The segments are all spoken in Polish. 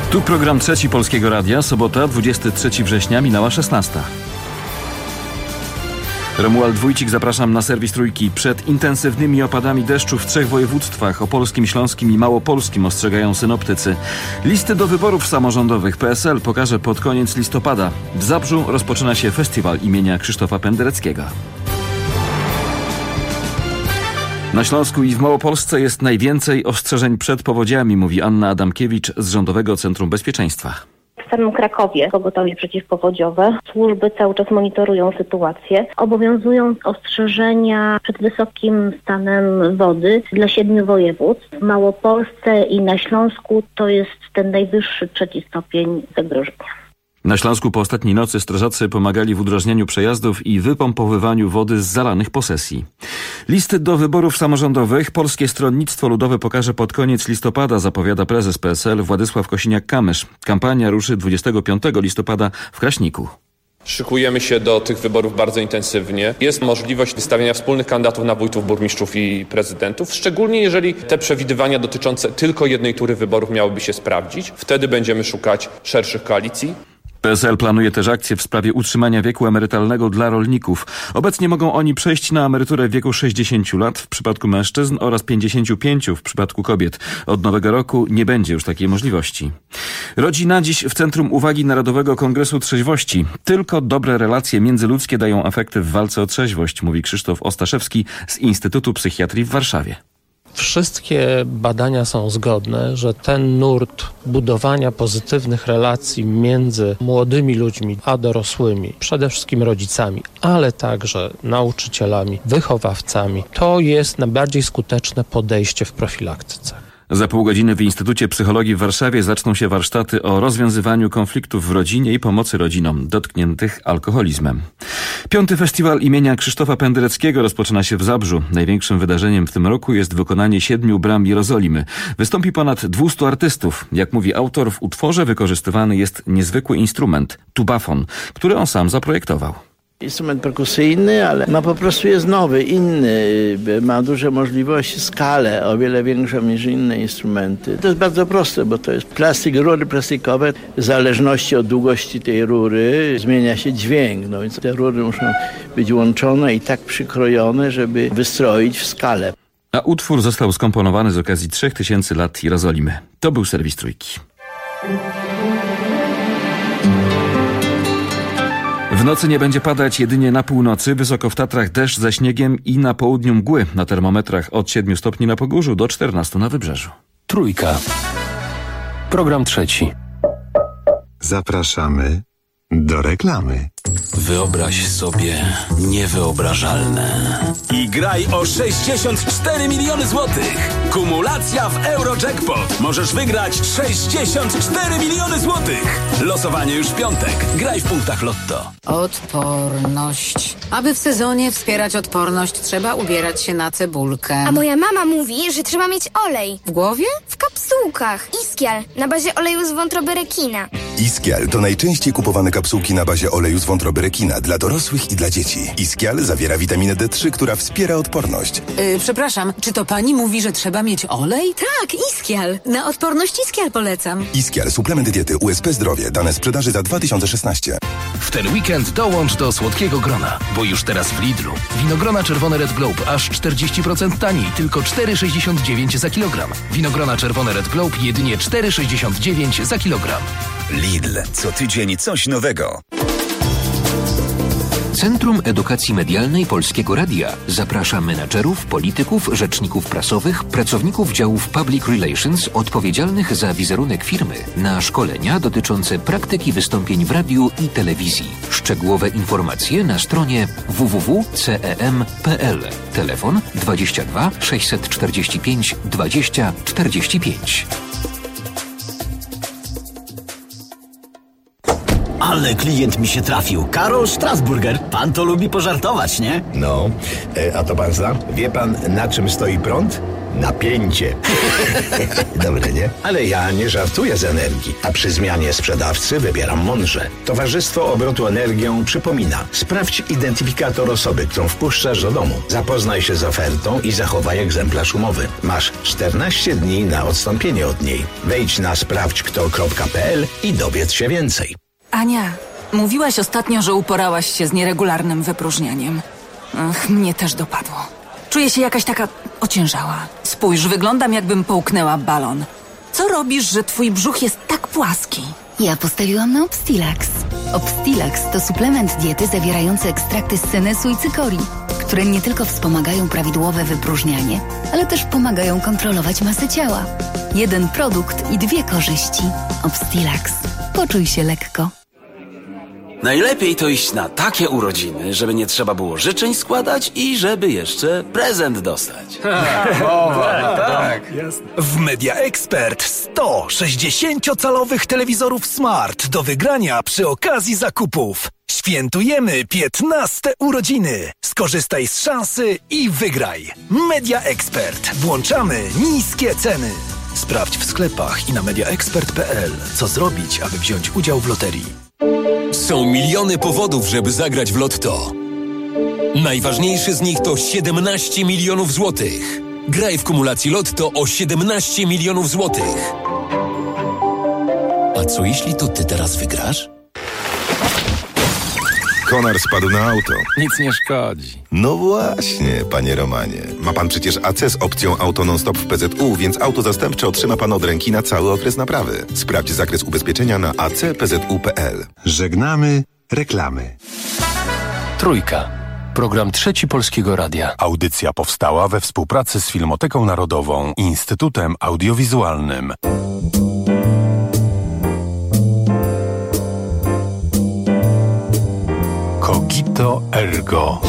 Tu program Trzeci Polskiego Radia, sobota, 23 września, minęła 16. Romuald Wójcik, zapraszam na serwis Trójki. Przed intensywnymi opadami deszczu w 3 województwach, opolskim, śląskim i małopolskim, ostrzegają synoptycy. Listy do wyborów samorządowych PSL pokaże pod koniec listopada. W Zabrzu rozpoczyna się festiwal imienia Krzysztofa Pendereckiego. Na Śląsku i w Małopolsce jest najwięcej ostrzeżeń przed powodziami, mówi Anna Adamkiewicz z Rządowego Centrum Bezpieczeństwa. W samym Krakowie pogotowie przeciwpowodziowe. Służby cały czas monitorują sytuację. Obowiązują ostrzeżenia przed wysokim stanem wody dla 7 województw. W Małopolsce i na Śląsku to jest ten najwyższy 3. stopień zagrożenia. Na Śląsku po ostatniej nocy strażacy pomagali w udrażnianiu przejazdów i wypompowywaniu wody z zalanych posesji. Listy do wyborów samorządowych Polskie Stronnictwo Ludowe pokaże pod koniec listopada, zapowiada prezes PSL Władysław Kosiniak-Kamysz. Kampania ruszy 25 listopada w Kraśniku. Szykujemy się do tych wyborów bardzo intensywnie. Jest możliwość wystawienia wspólnych kandydatów na wójtów, burmistrzów i prezydentów, szczególnie jeżeli te przewidywania dotyczące tylko jednej tury wyborów miałyby się sprawdzić. Wtedy będziemy szukać szerszych koalicji. PSL planuje też akcję w sprawie utrzymania wieku emerytalnego dla rolników. Obecnie mogą oni przejść na emeryturę w wieku 60 lat w przypadku mężczyzn oraz 55 w przypadku kobiet. Od nowego roku nie będzie już takiej możliwości. Rodzina dziś w centrum uwagi Narodowego Kongresu Trzeźwości. Tylko dobre relacje międzyludzkie dają efekty w walce o trzeźwość, mówi Krzysztof Ostaszewski z Instytutu Psychiatrii w Warszawie. Wszystkie badania są zgodne, że ten nurt budowania pozytywnych relacji między młodymi ludźmi a dorosłymi, przede wszystkim rodzicami, ale także nauczycielami, wychowawcami, to jest najbardziej skuteczne podejście w profilaktyce. Za pół godziny w Instytucie Psychologii w Warszawie zaczną się warsztaty o rozwiązywaniu konfliktów w rodzinie i pomocy rodzinom dotkniętych alkoholizmem. 5. festiwal imienia Krzysztofa Pendereckiego rozpoczyna się w Zabrzu. Największym wydarzeniem w tym roku jest wykonanie 7 bram Jerozolimy. Wystąpi ponad 200 artystów. Jak mówi autor, w utworze wykorzystywany jest niezwykły instrument, tubafon, który on sam zaprojektował. Instrument perkusyjny, ale po prostu jest nowy, inny, ma duże możliwości, skalę o wiele większą niż inne instrumenty. To jest bardzo proste, bo to jest plastik, rury plastikowe. W zależności od długości tej rury zmienia się dźwięk, no więc te rury muszą być łączone i tak przykrojone, żeby wystroić w skalę. A utwór został skomponowany z okazji 3000 lat Jerozolimy. To był serwis Trójki. W nocy nie będzie padać, jedynie na północy, wysoko w Tatrach deszcz ze śniegiem i na południu mgły. Na termometrach od 7 stopni na Pogórzu do 14 na Wybrzeżu. Trójka. Program trzeci. Zapraszamy do reklamy. Wyobraź sobie niewyobrażalne. I graj o 64 miliony złotych. Kumulacja w Eurojackpot. Możesz wygrać 64 miliony złotych. Losowanie już w piątek. Graj w punktach Lotto. Odporność. Aby w sezonie wspierać odporność, trzeba ubierać się na cebulkę. A moja mama mówi, że trzeba mieć olej. W głowie? W kapsułkach. Iskial na bazie oleju z wątroby rekina. Iskial to najczęściej kupowane kapsułki na bazie oleju z wątroby rekina dla dorosłych i dla dzieci. Iskial zawiera witaminę D3, która wspiera odporność. Przepraszam, czy to pani mówi, że trzeba mieć olej? Tak, Iskial. Na odporność Iskial polecam. Iskial, suplement diety USP Zdrowie. Dane sprzedaży za 2016. W ten weekend dołącz do słodkiego grona, bo już teraz w Lidlu. Winogrona czerwone Red Globe aż 40% taniej, tylko 4,69 za kilogram. Winogrona czerwone Red Globe jedynie 4,69 za kilogram. Lidl. Co tydzień coś nowego. Centrum Edukacji Medialnej Polskiego Radia zaprasza menadżerów, polityków, rzeczników prasowych, pracowników działów Public Relations odpowiedzialnych za wizerunek firmy na szkolenia dotyczące praktyki wystąpień w radiu i telewizji. Szczegółowe informacje na stronie www.cem.pl. Telefon 22 645 20 45. Ale klient mi się trafił. Karol Strasburger. Pan to lubi pożartować, nie? No, a to pan zna? Wie pan, na czym stoi prąd? Napięcie. Dobre, nie? Ale ja nie żartuję z energii, a przy zmianie sprzedawcy wybieram mądrze. Towarzystwo Obrotu Energią przypomina: sprawdź identyfikator osoby, którą wpuszczasz do domu. Zapoznaj się z ofertą i zachowaj egzemplarz umowy. Masz 14 dni na odstąpienie od niej. Wejdź na sprawdźkto.pl i dowiedz się więcej. Ania, mówiłaś ostatnio, że uporałaś się z nieregularnym wypróżnianiem. Ach, mnie też dopadło. Czuję się jakaś taka ociężała. Spójrz, wyglądam, jakbym połknęła balon. Co robisz, że twój brzuch jest tak płaski? Ja postawiłam na Obstilax. Obstilax to suplement diety zawierający ekstrakty z senesu i cykorii, które nie tylko wspomagają prawidłowe wypróżnianie, ale też pomagają kontrolować masę ciała. Jeden produkt i 2 korzyści. Obstilax. Poczuj się lekko. Najlepiej to iść na takie urodziny, żeby nie trzeba było życzeń składać i żeby jeszcze prezent dostać. Tak. W Media Expert 100 60-calowych telewizorów Smart do wygrania przy okazji zakupów. Świętujemy 15 urodziny. Skorzystaj z szansy i wygraj. Media Expert. Włączamy niskie ceny. Sprawdź w sklepach i na mediaexpert.pl, co zrobić, aby wziąć udział w loterii. Są miliony powodów, żeby zagrać w Lotto. Najważniejszy z nich to 17 milionów złotych. Graj w kumulacji Lotto o 17 milionów złotych. A co jeśli to ty teraz wygrasz? Konar spadł na auto. Nic nie szkodzi. No właśnie, panie Romanie. Ma pan przecież AC z opcją Auto Non-Stop w PZU, więc auto zastępcze otrzyma pan od ręki na cały okres naprawy. Sprawdź zakres ubezpieczenia na acpzu.pl. Żegnamy reklamy. Trójka. Program Trzeci Polskiego Radia. Audycja powstała we współpracy z Filmoteką Narodową i Instytutem Audiowizualnym. Cogito Ergo.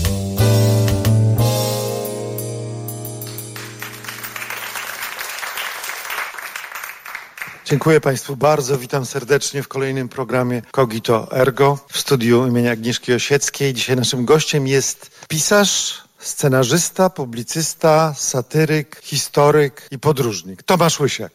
Dziękuję Państwu bardzo. Witam serdecznie w kolejnym programie Cogito Ergo w studiu imienia Agnieszki Osieckiej. Dzisiaj naszym gościem jest pisarz, scenarzysta, publicysta, satyryk, historyk i podróżnik Tomasz Łysiak.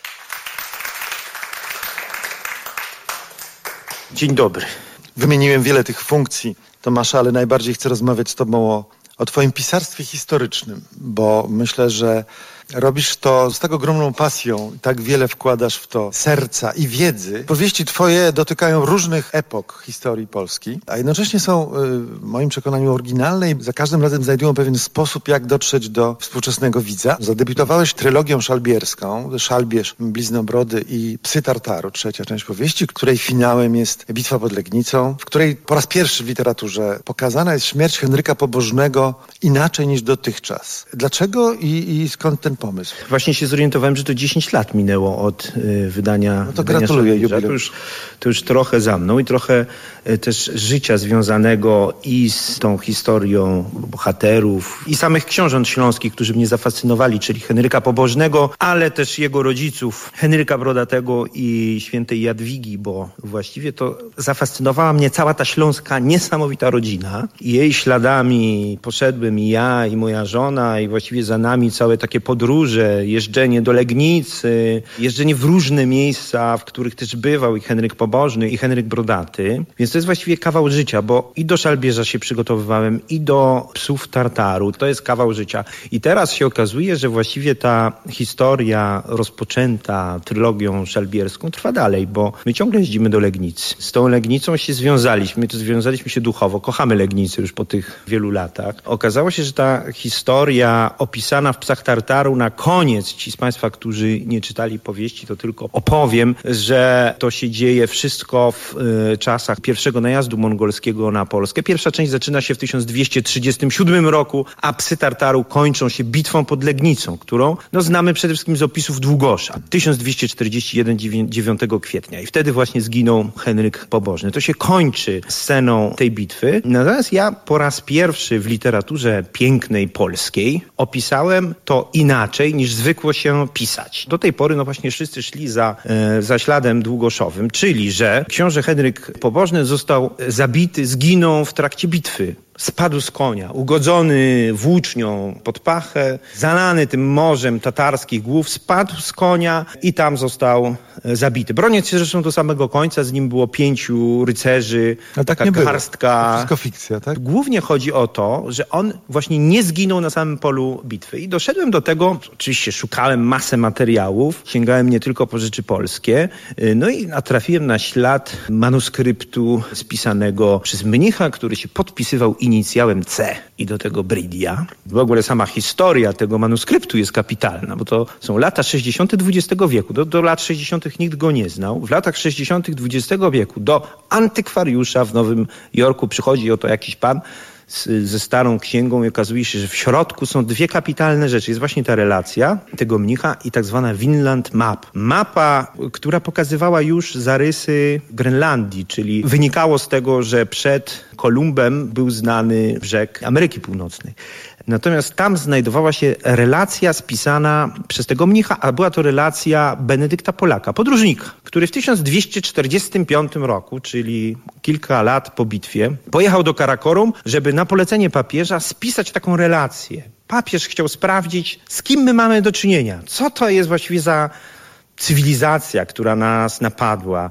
Dzień dobry. Wymieniłem wiele tych funkcji Tomasza, ale najbardziej chcę rozmawiać z Tobą o Twoim pisarstwie historycznym, bo myślę, że robisz to z tak ogromną pasją, tak wiele wkładasz w to serca i wiedzy. Powieści Twoje dotykają różnych epok historii Polski, a jednocześnie są w moim przekonaniu oryginalne i za każdym razem znajdują pewien sposób, jak dotrzeć do współczesnego widza. Zadebiutowałeś trylogią szalbierską, Szalbierz, Bliznobrody i Psy Tartaru, 3. część powieści, której finałem jest Bitwa pod Legnicą, w której po raz pierwszy w literaturze pokazana jest śmierć Henryka Pobożnego inaczej niż dotychczas. Dlaczego i skąd ten pomysł? Właśnie się zorientowałem, że to 10 lat minęło od wydania. No to gratuluję jubileusz. To już trochę za mną i trochę też życia związanego i z tą historią bohaterów i samych książąt śląskich, którzy mnie zafascynowali, czyli Henryka Pobożnego, ale też jego rodziców, Henryka Brodatego i świętej Jadwigi, bo właściwie to zafascynowała mnie cała ta śląska niesamowita rodzina. I jej śladami poszedłem i ja, i moja żona, i właściwie za nami całe takie podróże, jeżdżenie do Legnicy, jeżdżenie w różne miejsca, w których też bywał i Henryk Pobożny, i Henryk Brodaty. Więc to jest właściwie kawał życia, bo i do Szalbierza się przygotowywałem, i do Psów Tartaru. To jest kawał życia. I teraz się okazuje, że właściwie ta historia rozpoczęta trylogią szalbierską trwa dalej, bo my ciągle jeździmy do Legnicy. Z tą Legnicą się związaliśmy się duchowo. Kochamy Legnicę już po tych wielu latach. Okazało się, że ta historia opisana w Psach Tartaru na koniec, ci z Państwa, którzy nie czytali powieści, to tylko opowiem, że to się dzieje wszystko w czasach pierwszego najazdu mongolskiego na Polskę. Pierwsza część zaczyna się w 1237 roku, a Psy Tartaru kończą się bitwą pod Legnicą, którą znamy przede wszystkim z opisów Długosza. 1241, 9 kwietnia. I wtedy właśnie zginął Henryk Pobożny. To się kończy sceną tej bitwy. Natomiast ja po raz pierwszy w literaturze pięknej polskiej opisałem to inaczej niż zwykło się pisać. Do tej pory właśnie wszyscy szli za śladem długoszowym, czyli że książę Henryk Pobożny został zabity, zginął w trakcie bitwy spadł z konia, ugodzony włócznią pod pachę, zalany tym morzem tatarskich głów, spadł z konia i tam został zabity. Broniąc się zresztą do samego końca, z nim było 5 rycerzy, tak taka nie garstka. To wszystko fikcja, tak? Głównie chodzi o to, że on właśnie nie zginął na samym polu bitwy. I doszedłem do tego, oczywiście szukałem masę materiałów, sięgałem nie tylko po rzeczy polskie, no i natrafiłem na ślad manuskryptu spisanego przez mnicha, który się podpisywał inicjałem C i do tego Bridia. W ogóle sama historia tego manuskryptu jest kapitalna, bo to są lata 60. XX wieku. Do lat 60. nikt go nie znał. W latach 60. XX wieku do antykwariusza w Nowym Jorku przychodzi oto jakiś pan ze starą księgą i okazuje się, że w środku są 2 kapitalne rzeczy. Jest właśnie ta relacja tego mnicha i tak zwana Vinland Map. Mapa, która pokazywała już zarysy Grenlandii, czyli wynikało z tego, że przed Kolumbem był znany brzeg Ameryki Północnej. Natomiast tam znajdowała się relacja spisana przez tego mnicha, a była to relacja Benedykta Polaka, podróżnika, który w 1245 roku, czyli kilka lat po bitwie, pojechał do Karakorum, żeby na polecenie papieża spisać taką relację. Papież chciał sprawdzić, z kim my mamy do czynienia, co to jest właściwie za cywilizacja, która nas napadła.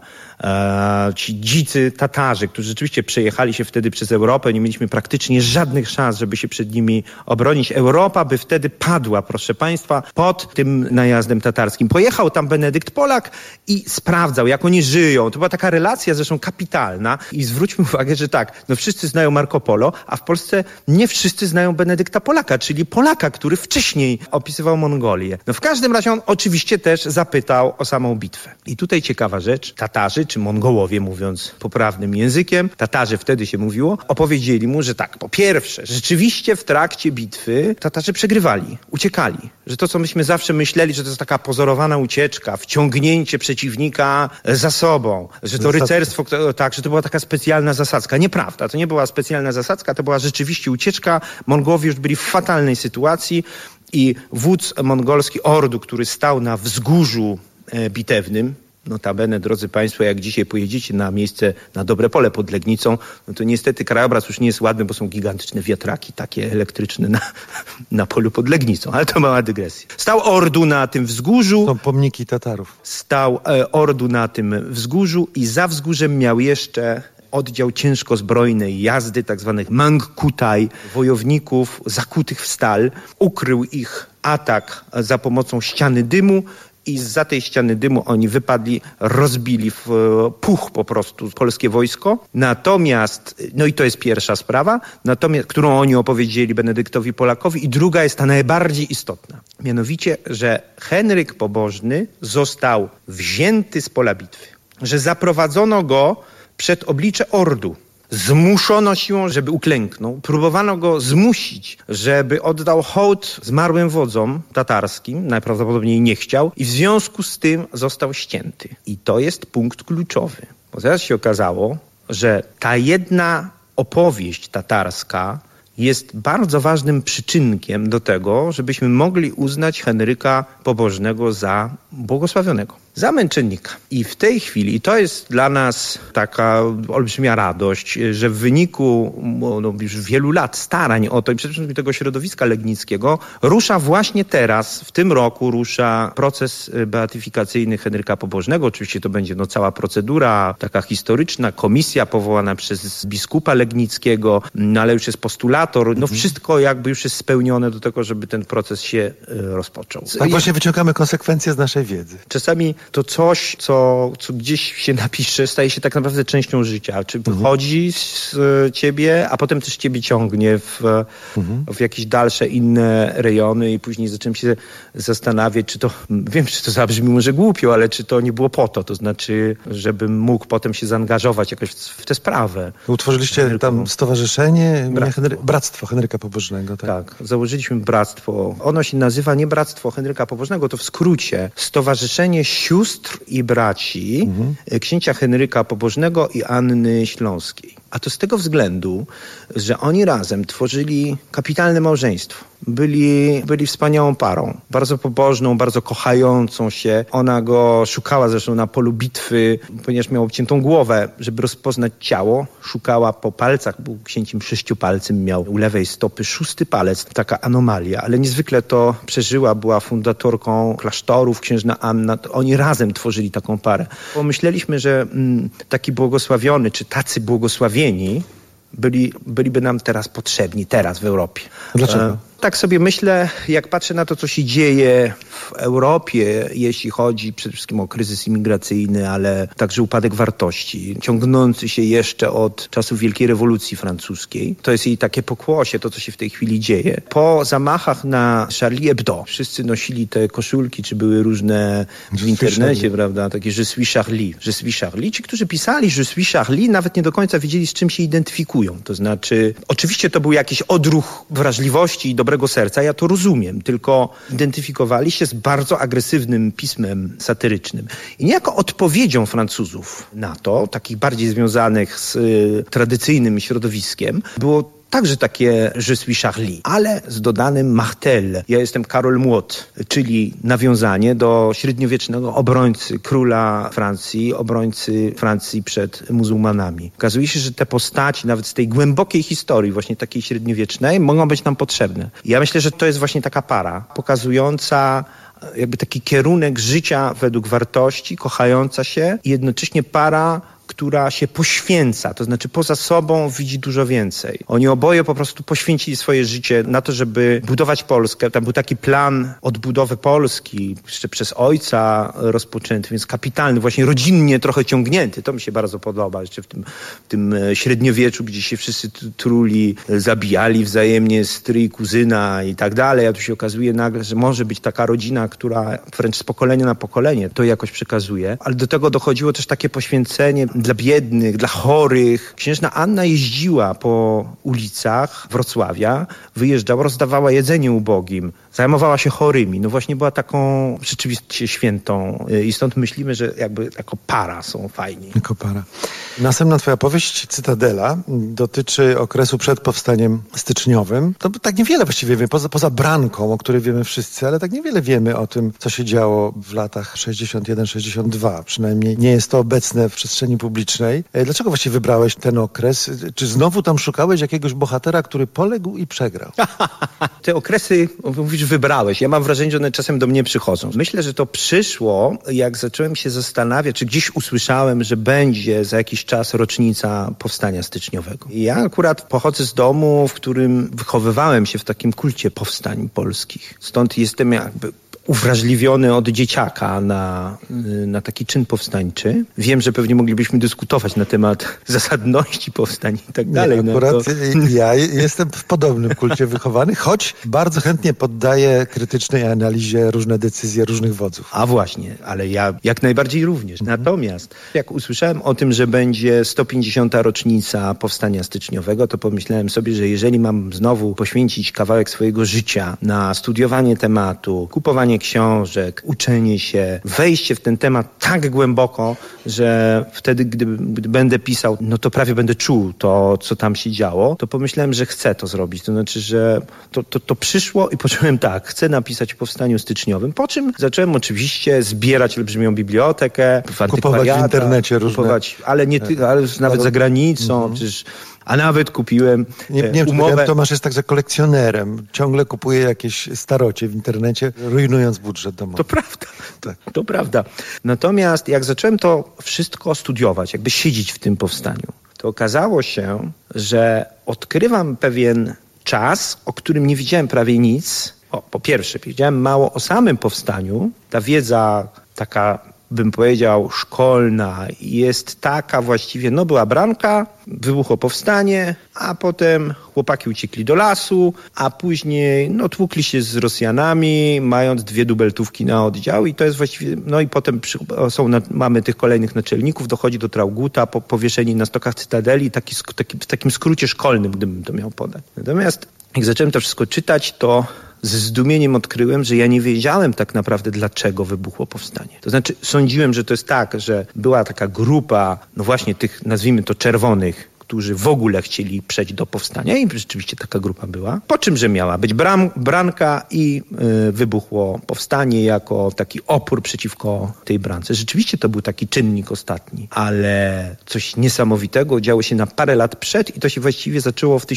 Ci dzicy Tatarzy, którzy rzeczywiście przejechali się wtedy przez Europę, nie mieliśmy praktycznie żadnych szans, żeby się przed nimi obronić. Europa by wtedy padła, proszę państwa, pod tym najazdem tatarskim. Pojechał tam Benedykt Polak i sprawdzał, jak oni żyją. To była taka relacja zresztą kapitalna i zwróćmy uwagę, że tak, no wszyscy znają Marco Polo, a w Polsce nie wszyscy znają Benedykta Polaka, czyli Polaka, który wcześniej opisywał Mongolię. No w każdym razie on oczywiście też zapytał o samą bitwę. I tutaj ciekawa rzecz, Tatarzy, czy Mongołowie, mówiąc poprawnym językiem, Tatarzy wtedy się mówiło, opowiedzieli mu, że tak, po pierwsze, rzeczywiście w trakcie bitwy Tatarzy przegrywali, uciekali. Że to, co myśmy zawsze myśleli, że to jest taka pozorowana ucieczka, wciągnięcie przeciwnika za sobą, że to rycerstwo, tak, że to była taka specjalna zasadzka. Nieprawda, to nie była specjalna zasadzka, to była rzeczywiście ucieczka. Mongołowie już byli w fatalnej sytuacji i wódz mongolski Ordu, który stał na wzgórzu bitewnym, notabene, drodzy państwo, jak dzisiaj pojedziecie na miejsce, na Dobre Pole pod Legnicą, no to niestety krajobraz już nie jest ładny, bo są gigantyczne wiatraki takie elektryczne na polu pod Legnicą, ale to mała dygresja. Stał Ordu na tym wzgórzu. Są pomniki Tatarów. Stał Ordu na tym wzgórzu i za wzgórzem miał jeszcze oddział ciężko zbrojnej jazdy, tak zwanych Mangkutaj, wojowników zakutych w stal. Ukrył ich atak za pomocą ściany dymu i zza tej ściany dymu oni wypadli, rozbili w puch po prostu polskie wojsko. Natomiast, no i to jest pierwsza sprawa, natomiast, którą oni opowiedzieli Benedyktowi Polakowi, i druga jest ta najbardziej istotna. Mianowicie, że Henryk Pobożny został wzięty z pola bitwy, że zaprowadzono go przed oblicze Ordu. Zmuszono siłą, żeby uklęknął. Próbowano go zmusić, żeby oddał hołd zmarłym wodzom tatarskim. Najprawdopodobniej nie chciał i w związku z tym został ścięty. I to jest punkt kluczowy. Bo teraz się okazało, że ta jedna opowieść tatarska jest bardzo ważnym przyczynkiem do tego, żebyśmy mogli uznać Henryka Pobożnego za błogosławionego, za męczennika. I w tej chwili, i to jest dla nas taka olbrzymia radość, że w wyniku już wielu lat starań o to i przede wszystkim tego środowiska legnickiego rusza właśnie teraz, w tym roku rusza proces beatyfikacyjny Henryka Pobożnego. Oczywiście to będzie cała procedura taka historyczna, komisja powołana przez biskupa legnickiego, ale już jest postulator. Wszystko jakby już jest spełnione do tego, żeby ten proces się rozpoczął. Tak właśnie wyciągamy konsekwencje z naszej wiedzy. Czasami to coś, co gdzieś się napisze, staje się tak naprawdę częścią życia. Czy wychodzi z ciebie, a potem też ciebie ciągnie w jakieś dalsze inne rejony i później zacząłem się zastanawiać, czy to, wiem, czy to zabrzmi może głupio, ale czy to nie było po to. To znaczy, żebym mógł potem się zaangażować jakoś w tę sprawę. Utworzyliście tam stowarzyszenie Bractwo Henryka Pobożnego. Tak, założyliśmy bractwo. Ono się nazywa nie Bractwo Henryka Pobożnego, to w skrócie Stowarzyszenie Sióstr i Braci księcia Henryka Pobożnego i Anny Śląskiej. A to z tego względu, że oni razem tworzyli kapitalne małżeństwo. Byli wspaniałą parą. Bardzo pobożną, bardzo kochającą się. Ona go szukała zresztą na polu bitwy, ponieważ miał obciętą głowę, żeby rozpoznać ciało. Szukała po palcach, był księciem 6-palcym, miał u lewej stopy 6. palec. Taka anomalia, ale niezwykle to przeżyła. Była fundatorką klasztorów, księżna Anna. Oni razem tworzyli taką parę. Pomyśleliśmy, że taki błogosławiony, czy tacy błogosławieni byliby nam teraz potrzebni, teraz w Europie. Dlaczego? Tak sobie myślę, jak patrzę na to, co się dzieje w Europie, jeśli chodzi przede wszystkim o kryzys imigracyjny, ale także upadek wartości, ciągnący się jeszcze od czasów Wielkiej Rewolucji Francuskiej. To jest jej takie pokłosie, to co się w tej chwili dzieje. Po zamachach na Charlie Hebdo wszyscy nosili te koszulki, czy były różne w internecie, prawda, takie Je suis Charlie. Je suis Charlie. Ci, którzy pisali Je suis Charlie, nawet nie do końca wiedzieli, z czym się identyfikują. To znaczy, oczywiście to był jakiś odruch wrażliwości i dobrego serca, ja to rozumiem, tylko identyfikowali się z bardzo agresywnym pismem satyrycznym. I niejako odpowiedzią Francuzów na to, takich bardziej związanych z tradycyjnym środowiskiem, było także takie Je suis Charlie, ale z dodanym Martel. Ja jestem Karol Młot, czyli nawiązanie do średniowiecznego obrońcy króla Francji, obrońcy Francji przed muzułmanami. Okazuje się, że te postaci, nawet z tej głębokiej historii, właśnie takiej średniowiecznej, mogą być nam potrzebne. Ja myślę, że to jest właśnie taka para pokazująca jakby taki kierunek życia według wartości, kochająca się i jednocześnie para, która się poświęca, to znaczy poza sobą widzi dużo więcej. Oni oboje po prostu poświęcili swoje życie na to, żeby budować Polskę. Tam był taki plan odbudowy Polski, jeszcze przez ojca rozpoczęty, więc kapitalny, właśnie rodzinnie trochę ciągnięty. To mi się bardzo podoba, jeszcze w tym średniowieczu, gdzie się wszyscy truli, zabijali wzajemnie stryj, kuzyna i tak dalej. A tu się okazuje nagle, że może być taka rodzina, która wręcz z pokolenia na pokolenie to jakoś przekazuje. Ale do tego dochodziło też takie poświęcenie dla biednych, dla chorych. Księżna Anna jeździła po ulicach Wrocławia, wyjeżdżała, rozdawała jedzenie ubogim, zajmowała się chorymi. No właśnie była taką rzeczywiście świętą i stąd myślimy, że jakby jako para są fajni. Jako para. Następna twoja powieść, Cytadela, dotyczy okresu przed powstaniem styczniowym. To tak niewiele właściwie wiemy, poza Branką, o której wiemy wszyscy, ale tak niewiele wiemy o tym, co się działo w latach 61-62. Przynajmniej nie jest to obecne w przestrzeni publicznej. Dlaczego właściwie wybrałeś ten okres? Czy znowu tam szukałeś jakiegoś bohatera, który poległ i przegrał? Te okresy, mówisz, wybrałeś. Ja mam wrażenie, że one czasem do mnie przychodzą. Myślę, że to przyszło, jak zacząłem się zastanawiać, czy gdzieś usłyszałem, że będzie za jakiś czas rocznica powstania styczniowego. I ja akurat pochodzę z domu, w którym wychowywałem się w takim kulcie powstań polskich. Stąd jestem jakby uwrażliwiony od dzieciaka na taki czyn powstańczy. Wiem, że pewnie moglibyśmy dyskutować na temat zasadności powstań i tak dalej. Nie, akurat ja jestem w podobnym kulcie wychowany, choć bardzo chętnie poddaję krytycznej analizie różne decyzje różnych wodzów. A właśnie, ale ja jak najbardziej również. Natomiast jak usłyszałem o tym, że będzie 150. rocznica powstania styczniowego, to pomyślałem sobie, że jeżeli mam znowu poświęcić kawałek swojego życia na studiowanie tematu, kupowanie książek, uczenie się, wejście w ten temat tak głęboko, że wtedy, gdy będę pisał, no to prawie będę czuł to, co tam się działo, to pomyślałem, że chcę to zrobić. To znaczy, że to przyszło i poczułem tak, chcę napisać o powstaniu styczniowym, po czym zacząłem oczywiście zbierać olbrzymią bibliotekę, w kupować w internecie różne. Ale nawet za granicą, przecież. A nawet kupiłem umowę. Tomasz jest także kolekcjonerem. Ciągle kupuje jakieś starocie w internecie, rujnując budżet domowy. To prawda. Tak. To prawda. Natomiast jak zacząłem to wszystko studiować, jakby siedzieć w tym powstaniu, to okazało się, że odkrywam pewien czas, o którym nie wiedziałem prawie nic. Po pierwsze, wiedziałem mało o samym powstaniu. Ta wiedza taka bym powiedział, szkolna jest taka właściwie, była bramka, wybuchło powstanie, a potem chłopaki uciekli do lasu, a później tłukli się z Rosjanami, mając 2 dubeltówki na oddział i to jest właściwie, i potem mamy tych kolejnych naczelników, dochodzi do Trauguta, powieszeni na stokach Cytadeli, w takim skrócie szkolnym, gdybym to miał podać. Natomiast jak zacząłem to wszystko czytać, to ze zdumieniem odkryłem, że ja nie wiedziałem tak naprawdę, dlaczego wybuchło powstanie. To znaczy, sądziłem, że to jest tak, że była taka grupa, właśnie tych, nazwijmy to, czerwonych, którzy w ogóle chcieli przejść do powstania i rzeczywiście taka grupa była. Po czym, że miała być branka i wybuchło powstanie jako taki opór przeciwko tej brance. Rzeczywiście to był taki czynnik ostatni, ale coś niesamowitego działo się na parę lat przed i to się właściwie zaczęło w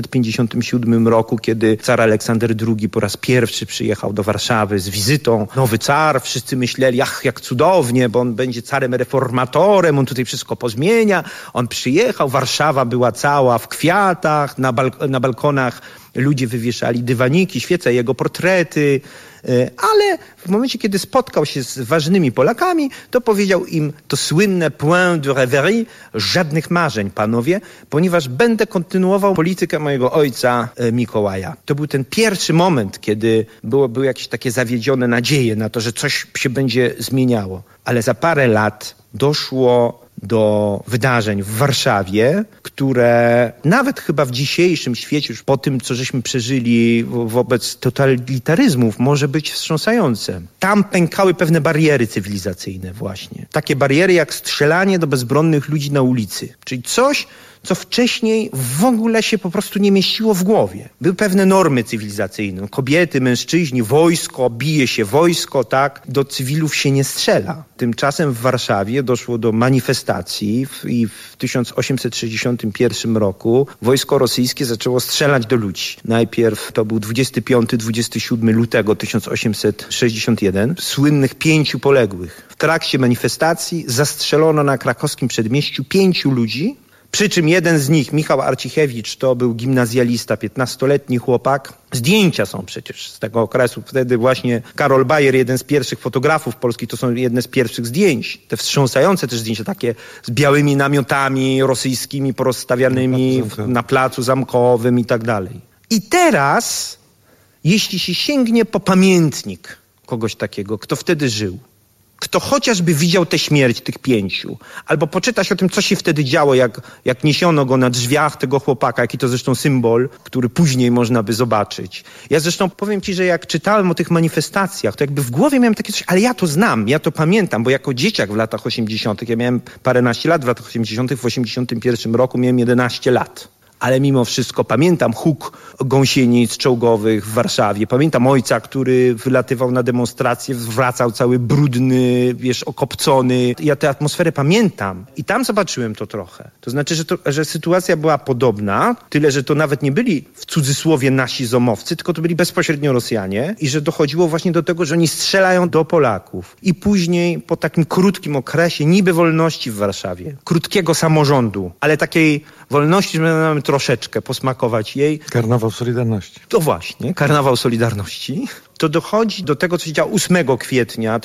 1857 roku, kiedy car Aleksander II po raz pierwszy przyjechał do Warszawy z wizytą. Nowy car, wszyscy myśleli, jak cudownie, bo on będzie carem reformatorem, on tutaj wszystko pozmienia. On przyjechał, Warszawa była cała w kwiatach, na balkonach ludzie wywieszali dywaniki, świece, jego portrety, ale w momencie, kiedy spotkał się z ważnymi Polakami, to powiedział im to słynne point de rêverie, żadnych marzeń, panowie, ponieważ będę kontynuował politykę mojego ojca Mikołaja. To był ten pierwszy moment, kiedy były jakieś takie zawiedzione nadzieje na to, że coś się będzie zmieniało. Ale za parę lat doszło do wydarzeń w Warszawie, które nawet chyba w dzisiejszym świecie, już po tym, co żeśmy przeżyli wobec totalitaryzmów, może być wstrząsające. Tam pękały pewne bariery cywilizacyjne właśnie. Takie bariery jak strzelanie do bezbronnych ludzi na ulicy. Czyli coś, co wcześniej w ogóle się po prostu nie mieściło w głowie. Były pewne normy cywilizacyjne. Kobiety, mężczyźni, wojsko, bije się wojsko, tak? Do cywilów się nie strzela. Tymczasem w Warszawie doszło do manifestacji i w 1861 roku wojsko rosyjskie zaczęło strzelać do ludzi. Najpierw to był 25-27 lutego 1861. Słynnych 5 poległych. W trakcie manifestacji zastrzelono na krakowskim przedmieściu 5 ludzi. Przy czym jeden z nich, Michał Arcichewicz, to był gimnazjalista, 15-letni chłopak. Zdjęcia są przecież z tego okresu. Wtedy właśnie Karol Bayer, jeden z pierwszych fotografów polskich, to są jedne z pierwszych zdjęć. Te wstrząsające też zdjęcia, takie z białymi namiotami rosyjskimi porozstawianymi na placu Zamkowym i tak dalej. I teraz, jeśli się sięgnie po pamiętnik kogoś takiego, kto wtedy żył, kto chociażby widział tę śmierć tych 5, albo poczyta się o tym, co się wtedy działo, jak niesiono go na drzwiach tego chłopaka, jaki to zresztą symbol, który później można by zobaczyć. Ja zresztą powiem ci, że jak czytałem o tych manifestacjach, to jakby w głowie miałem takie coś, ale ja to znam, ja to pamiętam, bo jako dzieciak w latach 80., ja miałem paręnaście lat w latach 80., w 81 roku miałem 11 lat. Ale mimo wszystko pamiętam huk gąsienic czołgowych w Warszawie. Pamiętam ojca, który wylatywał na demonstrację, wracał cały brudny, okopcony. Ja tę atmosferę pamiętam i tam zobaczyłem to trochę. To znaczy, że sytuacja była podobna, tyle, że to nawet nie byli w cudzysłowie nasi zomowcy, tylko to byli bezpośrednio Rosjanie i że dochodziło właśnie do tego, że oni strzelają do Polaków. I później po takim krótkim okresie niby wolności w Warszawie, krótkiego samorządu, ale takiej wolności, że mamy troszeczkę posmakować jej. Karnawał Solidarności. To właśnie, Karnawał Solidarności. To dochodzi do tego, co się działo 8 kwietnia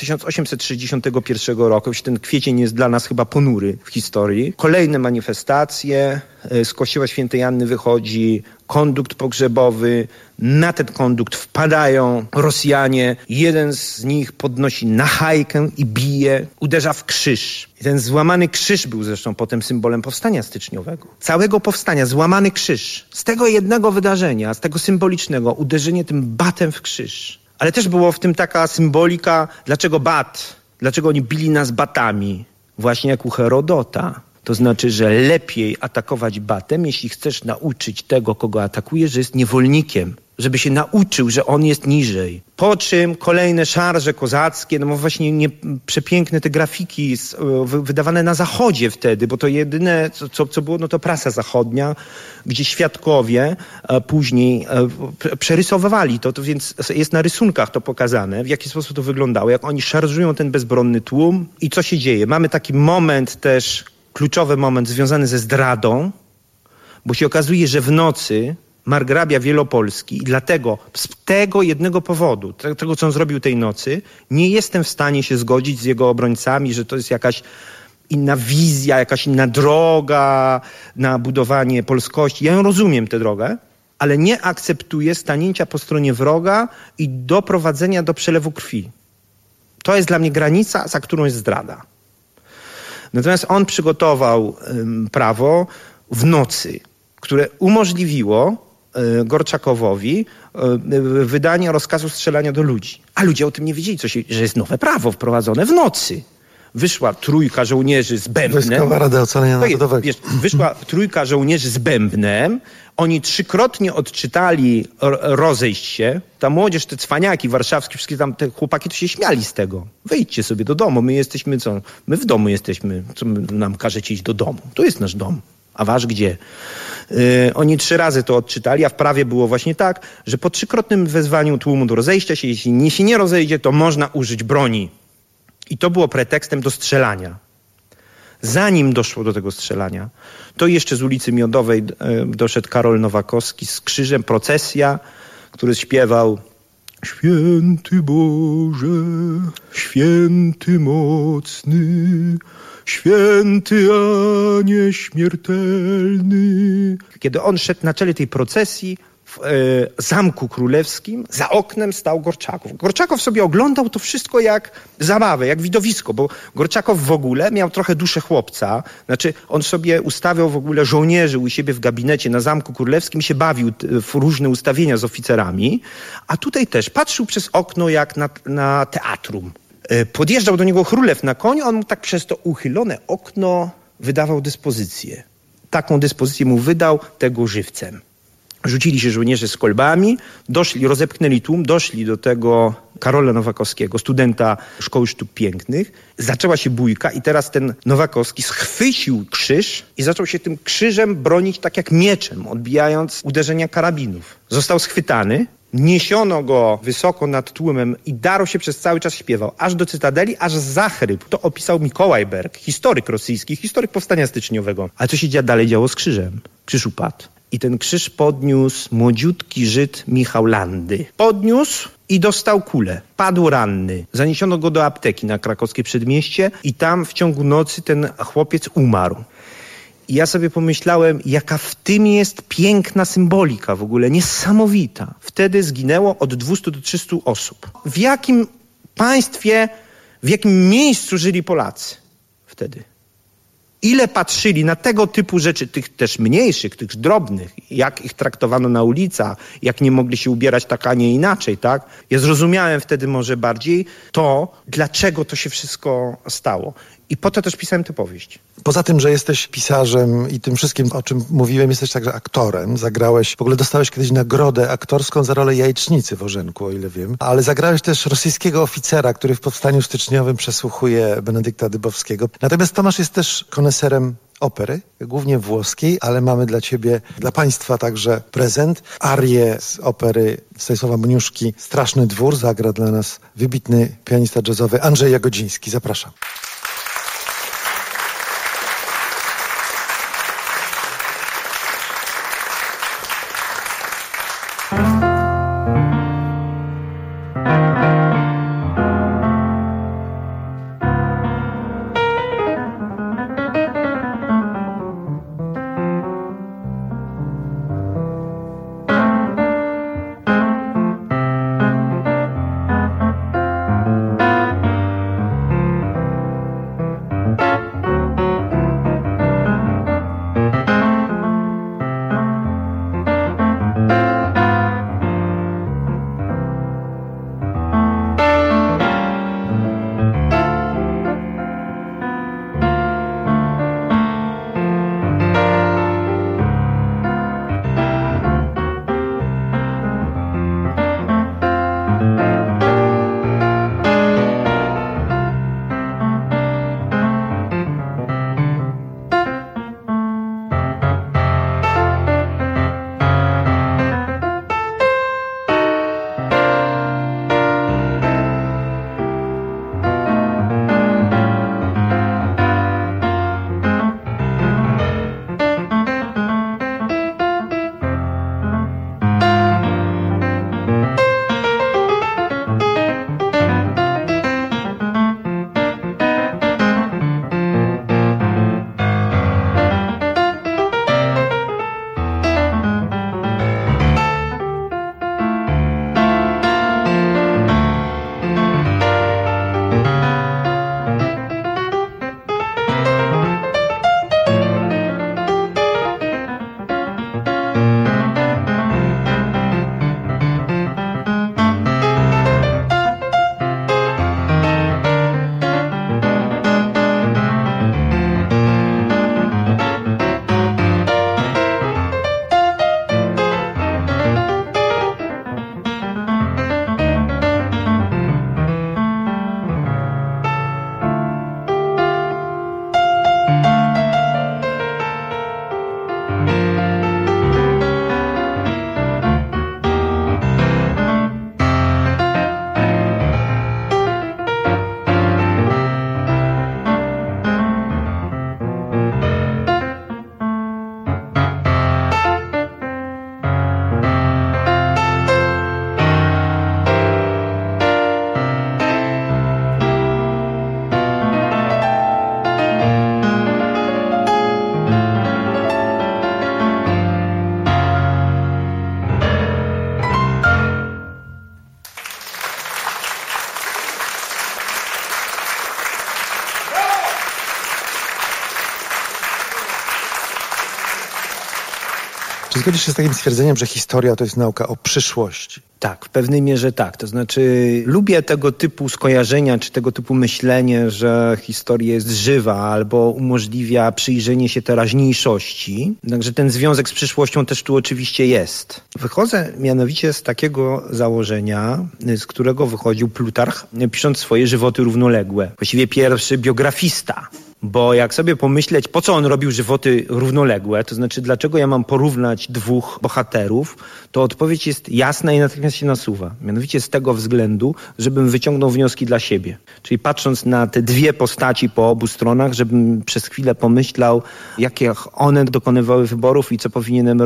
1861 roku. Ten kwiecień jest dla nas chyba ponury w historii. Kolejne manifestacje. Z kościoła Świętej Anny wychodzi kondukt pogrzebowy. Na ten kondukt wpadają Rosjanie. Jeden z nich podnosi nachajkę i bije. Uderza w krzyż. I ten złamany krzyż był zresztą potem symbolem powstania styczniowego. Całego powstania, złamany krzyż. Z tego jednego wydarzenia, z tego symbolicznego, uderzenie tym batem w krzyż. Ale też było w tym taka symbolika, dlaczego bat? Dlaczego oni bili nas batami? Właśnie jak u Herodota. To znaczy, że lepiej atakować batem, jeśli chcesz nauczyć tego, kogo atakujesz, że jest niewolnikiem. Żeby się nauczył, że on jest niżej. Po czym kolejne szarże kozackie, właśnie przepiękne te grafiki wydawane na zachodzie wtedy, bo to jedyne, co było, to prasa zachodnia, gdzie świadkowie później przerysowywali to, więc jest na rysunkach to pokazane, w jaki sposób to wyglądało, jak oni szarżują ten bezbronny tłum i co się dzieje. Mamy taki moment też, kluczowy moment związany ze zdradą, bo się okazuje, że w nocy margrabia Wielopolski i dlatego z tego jednego powodu, tego co on zrobił tej nocy, nie jestem w stanie się zgodzić z jego obrońcami, że to jest jakaś inna wizja, jakaś inna droga na budowanie polskości. Ja ją rozumiem, tę drogę, ale nie akceptuję stanięcia po stronie wroga i doprowadzenia do przelewu krwi. To jest dla mnie granica, za którą jest zdrada. Natomiast on przygotował prawo w nocy, które umożliwiło Gorczakowowi wydanie rozkazu strzelania do ludzi. A ludzie o tym nie wiedzieli, że jest nowe prawo wprowadzone w nocy. Wyszła trójka żołnierzy z bębnem. Wojskowa Rada Ocalenia Narodowego. Wyszła trójka żołnierzy z bębnem. Oni 3-krotnie odczytali rozejść się. Ta młodzież, te cwaniaki warszawskie, wszystkie tam te chłopaki to się śmiali z tego. Wyjdźcie sobie do domu, my jesteśmy co? My w domu jesteśmy. Co nam każecie iść do domu? To jest nasz dom. A wasz gdzie? Oni 3 razy to odczytali, a w prawie było właśnie tak, że po 3-krotnym wezwaniu tłumu do rozejścia się, jeśli się nie rozejdzie, to można użyć broni. I to było pretekstem do strzelania. Zanim doszło do tego strzelania, to jeszcze z ulicy Miodowej doszedł Karol Nowakowski z krzyżem, procesja, który śpiewał: Święty Boże, święty mocny, święty a nieśmiertelny. Kiedy on szedł na czele tej procesji, w Zamku Królewskim za oknem stał Gorczakow. Gorczakow sobie oglądał to wszystko jak zabawę, jak widowisko, bo Gorczakow w ogóle miał trochę duszę chłopca. Znaczy on sobie ustawiał w ogóle żołnierzy u siebie w gabinecie na Zamku Królewskim, się bawił w różne ustawienia z oficerami, a tutaj też patrzył przez okno jak na teatrum. Podjeżdżał do niego królew na koniu, on mu tak przez to uchylone okno wydawał dyspozycję. Taką dyspozycję mu wydał, tego żywcem. Rzucili się żołnierze z kolbami, doszli, rozepchnęli tłum, doszli do tego Karola Nowakowskiego, studenta Szkoły Sztuk Pięknych. Zaczęła się bójka i teraz ten Nowakowski schwycił krzyż i zaczął się tym krzyżem bronić tak jak mieczem, odbijając uderzenia karabinów. Został schwytany, niesiono go wysoko nad tłumem i darł się przez cały czas, śpiewał, aż do Cytadeli, aż zachrypł. To opisał Mikołaj Berg, historyk rosyjski, historyk powstania styczniowego. Ale co się dalej działo z krzyżem? Krzyż upadł. I ten krzyż podniósł młodziutki Żyd Michał Landy. Podniósł i dostał kulę. Padł ranny. Zaniesiono go do apteki na krakowskie przedmieście i tam w ciągu nocy ten chłopiec umarł. I ja sobie pomyślałem, jaka w tym jest piękna symbolika w ogóle, niesamowita. Wtedy zginęło od 200 do 300 osób. W jakim państwie, w jakim miejscu żyli Polacy wtedy? Ile patrzyli na tego typu rzeczy, tych też mniejszych, tych drobnych, jak ich traktowano na ulicach, jak nie mogli się ubierać tak, a nie inaczej, tak? Ja zrozumiałem wtedy może bardziej to, dlaczego to się wszystko stało. I po to też pisałem tę powieść. Poza tym, że jesteś pisarzem i tym wszystkim, o czym mówiłem, jesteś także aktorem. Zagrałeś, w ogóle dostałeś kiedyś nagrodę aktorską za rolę jajecznicy w Orzenku, o ile wiem. Ale zagrałeś też rosyjskiego oficera, który w Powstaniu Styczniowym przesłuchuje Benedykta Dybowskiego. Natomiast Tomasz jest też koneserem opery, głównie włoskiej, ale mamy dla ciebie, dla państwa także prezent. Arię z opery Stanisława Moniuszki Straszny Dwór zagra dla nas wybitny pianista jazzowy Andrzej Jagodziński. Zapraszam. Czy zgodzisz się z takim stwierdzeniem, że historia to jest nauka o przyszłości? Tak, w pewnej mierze tak. To znaczy lubię tego typu skojarzenia, czy tego typu myślenie, że historia jest żywa albo umożliwia przyjrzenie się teraźniejszości. Także ten związek z przyszłością też tu oczywiście jest. Wychodzę mianowicie z takiego założenia, z którego wychodził Plutarch, pisząc swoje żywoty równoległe. Właściwie pierwszy biografista. Bo jak sobie pomyśleć, po co on robił żywoty równoległe, to znaczy dlaczego ja mam porównać dwóch bohaterów, to odpowiedź jest jasna i natychmiast się nasuwa. Mianowicie z tego względu, żebym wyciągnął wnioski dla siebie. Czyli patrząc na te dwie postaci po obu stronach, żebym przez chwilę pomyślał, jakie one dokonywały wyborów i co powinienem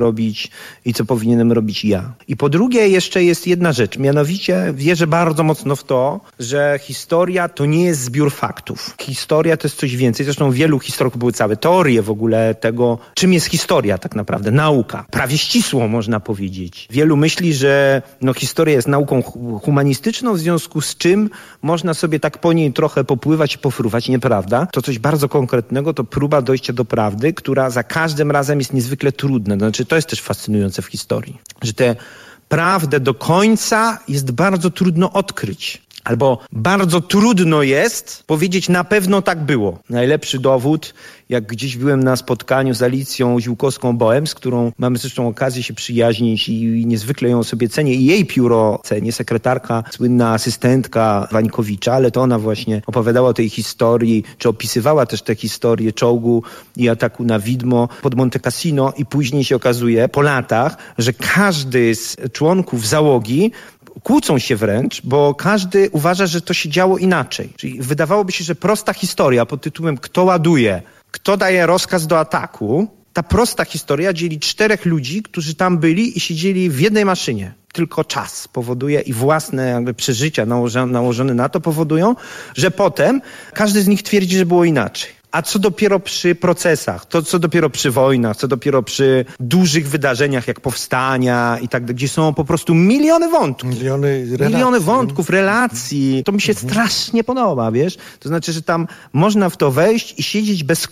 robić ja. I po drugie jeszcze jest jedna rzecz, mianowicie wierzę bardzo mocno w to, że historia to nie jest zbiór faktów. Historia to jest coś więcej. Zresztą wielu historyków były całe teorie w ogóle tego, czym jest historia tak naprawdę, nauka. Prawie ścisłą można powiedzieć. Wielu myśli, że historia jest nauką humanistyczną, w związku z czym można sobie tak po niej trochę popływać i pofruwać. Nieprawda. To coś bardzo konkretnego, to próba dojścia do prawdy, która za każdym razem jest niezwykle trudna. Znaczy, to jest też fascynujące w historii, że tę prawdę do końca jest bardzo trudno odkryć. Albo bardzo trudno jest powiedzieć, na pewno tak było. Najlepszy dowód, jak gdzieś byłem na spotkaniu z Alicją Ziółkowską-Bohem, z którą mamy zresztą okazję się przyjaźnić i niezwykle ją sobie cenię i jej pióro cenię, sekretarka, słynna asystentka Wańkowicza, ale to ona właśnie opowiadała o tej historii, czy opisywała też tę historię czołgu i ataku na widmo pod Monte Cassino i później się okazuje po latach, że każdy z członków załogi kłócą się wręcz, bo każdy uważa, że to się działo inaczej. Czyli wydawałoby się, że prosta historia pod tytułem kto ładuje, kto daje rozkaz do ataku, ta prosta historia dzieli 4 ludzi, którzy tam byli i siedzieli w jednej maszynie. Tylko czas powoduje i własne jakby przeżycia nałożone na to powodują, że potem każdy z nich twierdzi, że było inaczej. A co dopiero przy procesach, co dopiero przy wojnach, co dopiero przy dużych wydarzeniach jak powstania i tak dalej, gdzie są po prostu miliony wątków. Miliony wątków, relacji. To mi się strasznie podoba, wiesz? To znaczy, że tam można w to wejść i siedzieć bez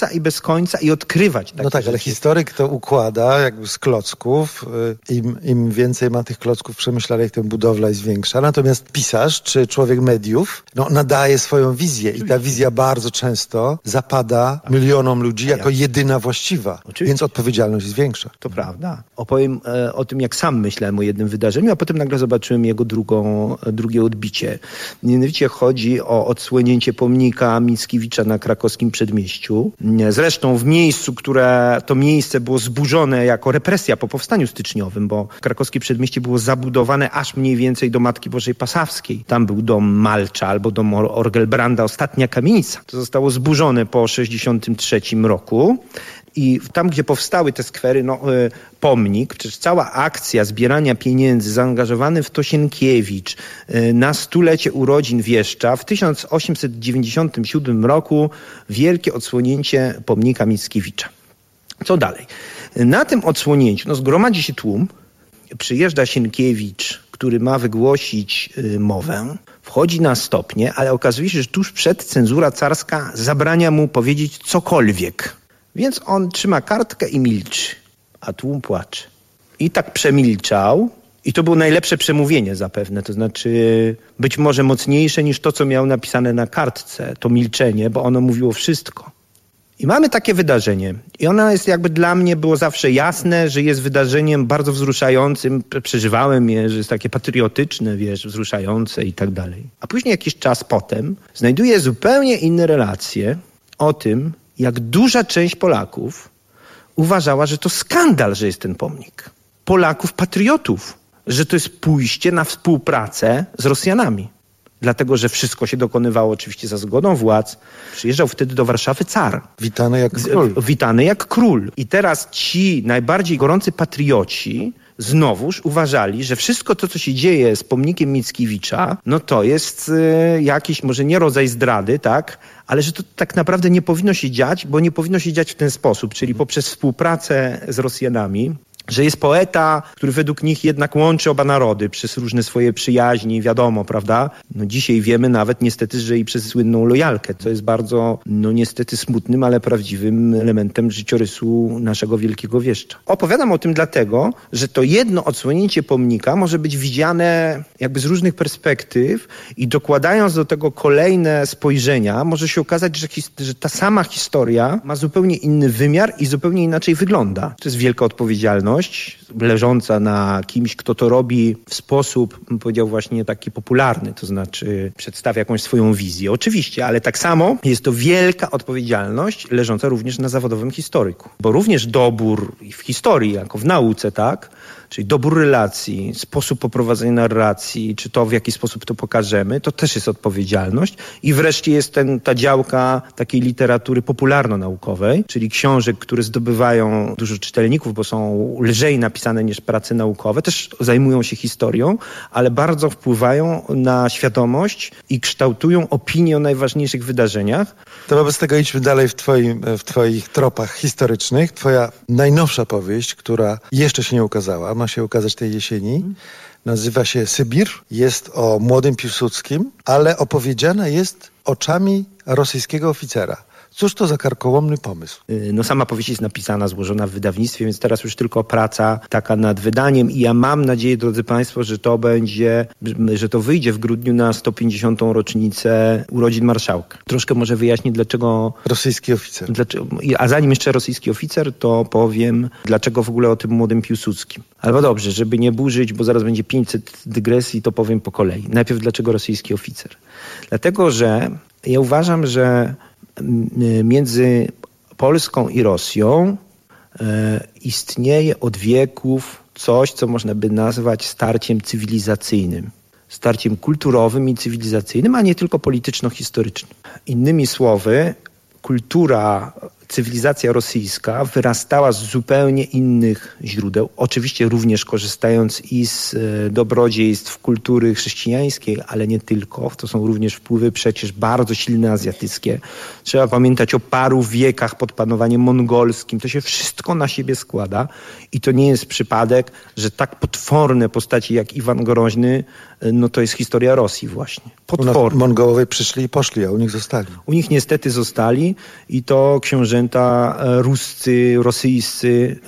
końca i odkrywać. No tak, ale historyk to układa jakby z klocków. Im więcej ma tych klocków przemyślanych, tym budowla jest większa. Natomiast pisarz czy człowiek mediów nadaje swoją wizję i ta wizja bardzo często zapada milionom ludzi jako jedyna właściwa, więc odpowiedzialność jest większa. To prawda. Opowiem o tym, jak sam myślałem o jednym wydarzeniu, a potem nagle zobaczyłem jego drugie odbicie. Mianowicie chodzi o odsłonięcie pomnika Mickiewicza na krakowskim Przedmieściu. Zresztą w miejscu, które to miejsce było zburzone jako represja po powstaniu styczniowym, bo krakowskie Przedmieście było zabudowane aż mniej więcej do Matki Bożej Pasawskiej. Tam był dom Malcza albo dom Orgelbranda, ostatnia kamienica. To zostało zburzone po 1963 roku i tam, gdzie powstały te skwery, pomnik, przecież cała akcja zbierania pieniędzy, zaangażowany w to Sienkiewicz na 100-lecie urodzin wieszcza w 1897 roku wielkie odsłonięcie pomnika Mickiewicza. Co dalej? Na tym odsłonięciu zgromadzi się tłum, przyjeżdża Sienkiewicz, który ma wygłosić mowę, wchodzi na stopnie, ale okazuje się, że tuż przed cenzura carska zabrania mu powiedzieć cokolwiek. Więc on trzyma kartkę i milczy, a tłum płacze. I tak przemilczał i to było najlepsze przemówienie zapewne, to znaczy być może mocniejsze niż to, co miał napisane na kartce, to milczenie, bo ono mówiło wszystko. I mamy takie wydarzenie i ono jest jakby dla mnie było zawsze jasne, że jest wydarzeniem bardzo wzruszającym, przeżywałem je, że jest takie patriotyczne, wzruszające i tak dalej. A później jakiś czas potem znajduję zupełnie inne relacje o tym, jak duża część Polaków uważała, że to skandal, że jest ten pomnik. Polaków patriotów, że to jest pójście na współpracę z Rosjanami. Dlatego, że wszystko się dokonywało oczywiście za zgodą władz. Przyjeżdżał wtedy do Warszawy car. Witany jak król. I teraz ci najbardziej gorący patrioci znowuż uważali, że wszystko to, co się dzieje z pomnikiem Mickiewicza, to jest jakiś, może nie rodzaj zdrady, tak, ale że to tak naprawdę nie powinno się dziać, bo nie powinno się dziać w ten sposób, czyli poprzez współpracę z Rosjanami, że jest poeta, który według nich jednak łączy oba narody przez różne swoje przyjaźni, wiadomo, prawda? No dzisiaj wiemy nawet niestety, że i przez słynną lojalkę, co jest bardzo, no niestety smutnym, ale prawdziwym elementem życiorysu naszego wielkiego wieszcza. Opowiadam o tym dlatego, że to jedno odsłonięcie pomnika może być widziane jakby z różnych perspektyw i dokładając do tego kolejne spojrzenia, może się okazać, że ta sama historia ma zupełnie inny wymiar i zupełnie inaczej wygląda. To jest wielka odpowiedzialność leżąca na kimś, kto to robi w sposób, bym powiedział, właśnie taki popularny, to znaczy przedstawia jakąś swoją wizję. Oczywiście, ale tak samo jest to wielka odpowiedzialność leżąca również na zawodowym historyku. Bo również dobór w historii, jako w nauce, tak? Czyli dobór relacji, sposób poprowadzenia narracji, czy to w jaki sposób to pokażemy, to też jest odpowiedzialność. I wreszcie jest ta działka takiej literatury popularno-naukowej, czyli książek, które zdobywają dużo czytelników, bo są lżej napisane niż prace naukowe, też zajmują się historią, ale bardzo wpływają na świadomość i kształtują opinię o najważniejszych wydarzeniach. To wobec tego idźmy dalej w twoich tropach historycznych. Twoja najnowsza powieść, która jeszcze się nie ukazała, ma się ukazać tej jesieni, nazywa się Sybir. Jest o młodym Piłsudskim, ale opowiedziana jest oczami rosyjskiego oficera. Cóż to za karkołomny pomysł? No sama powieść jest napisana, złożona w wydawnictwie, więc teraz już tylko praca taka nad wydaniem i ja mam nadzieję, drodzy Państwo, że to wyjdzie w grudniu na 150. rocznicę urodzin marszałka. Troszkę może wyjaśnię, dlaczego... Rosyjski oficer. A zanim jeszcze rosyjski oficer, to powiem, dlaczego w ogóle o tym młodym Piłsudskim. Albo dobrze, żeby nie burzyć, bo zaraz będzie 500 dygresji, to powiem po kolei. Najpierw dlaczego rosyjski oficer? Dlatego, że ja uważam, że między Polską i Rosją istnieje od wieków coś, co można by nazwać starciem cywilizacyjnym. Starciem kulturowym i cywilizacyjnym, a nie tylko polityczno-historycznym. Innymi słowy, cywilizacja rosyjska wyrastała z zupełnie innych źródeł, oczywiście również korzystając i z dobrodziejstw kultury chrześcijańskiej, ale nie tylko. To są również wpływy przecież bardzo silne azjatyckie. Trzeba pamiętać o paru wiekach pod panowaniem mongolskim. To się wszystko na siebie składa i to nie jest przypadek, że tak potworne postaci jak Iwan Groźny, no to jest historia Rosji właśnie. Potworne. Mongołowie przyszli i poszli, a u nich zostali. U nich niestety zostali i to książęta ruscy, rosyjscy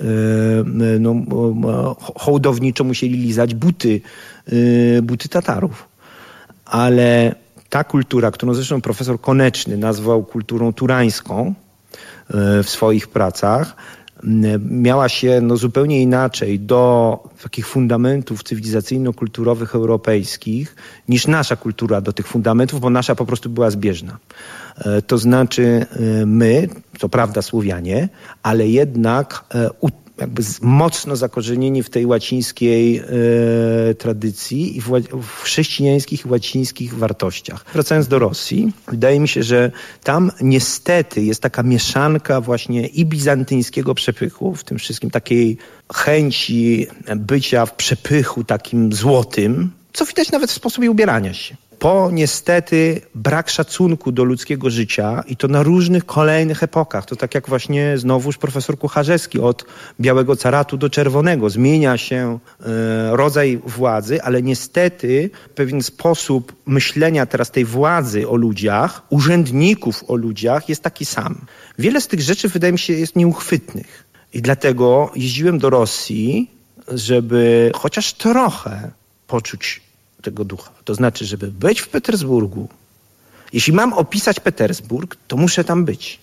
hołdowniczo musieli lizać buty Tatarów. Ale ta kultura, którą zresztą profesor Koneczny nazwał kulturą turańską w swoich pracach, miała się zupełnie inaczej do takich fundamentów cywilizacyjno-kulturowych europejskich niż nasza kultura do tych fundamentów, bo nasza po prostu była zbieżna. To znaczy my, co prawda Słowianie, ale jednak jakby mocno zakorzenieni w tej łacińskiej tradycji i w chrześcijańskich i łacińskich wartościach. Wracając do Rosji, wydaje mi się, że tam niestety jest taka mieszanka właśnie i bizantyńskiego przepychu, w tym wszystkim takiej chęci bycia w przepychu takim złotym, co widać nawet w sposobie ubierania się. Po niestety brak szacunku do ludzkiego życia i to na różnych kolejnych epokach. To tak jak właśnie znowuż profesor Kucharzewski od białego caratu do czerwonego. Zmienia się rodzaj władzy, ale niestety pewien sposób myślenia teraz tej władzy o ludziach, urzędników o ludziach jest taki sam. Wiele z tych rzeczy wydaje mi się jest nieuchwytnych. I dlatego jeździłem do Rosji, żeby chociaż trochę poczuć tego ducha. To znaczy, żeby być w Petersburgu. Jeśli mam opisać Petersburg, to muszę tam być.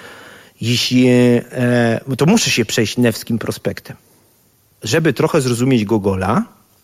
To muszę się przejść Newskim Prospektem. Żeby trochę zrozumieć Gogola,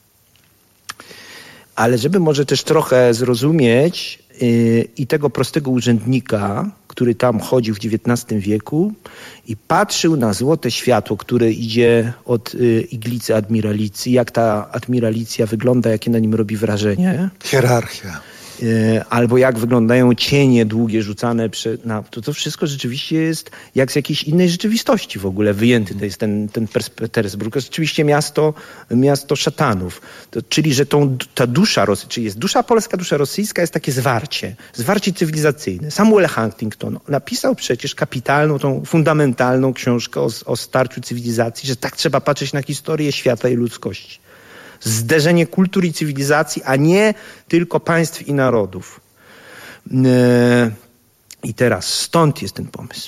ale żeby może też trochę zrozumieć i tego prostego urzędnika, który tam chodził w XIX wieku i patrzył na złote światło, które idzie od iglicy admiralicji, jak ta admiralicja wygląda, jakie na nim robi wrażenie. albo jak wyglądają cienie długie rzucane to wszystko rzeczywiście jest jak z jakiejś innej rzeczywistości w ogóle wyjęty. To jest ten Petersburg. To jest rzeczywiście miasto szatanów. Czyli, że ta dusza, czyli jest dusza polska, dusza rosyjska, jest takie zwarcie cywilizacyjne. Samuel Huntington napisał przecież kapitalną, tą fundamentalną książkę o starciu cywilizacji, że tak trzeba patrzeć na historię świata i ludzkości. Zderzenie kultur i cywilizacji, a nie tylko państw i narodów. I teraz stąd jest ten pomysł,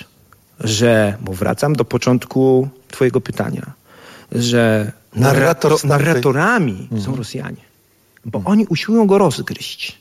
bo wracam do początku twojego pytania, że narratorami są Rosjanie, bo oni usiłują go rozgryźć.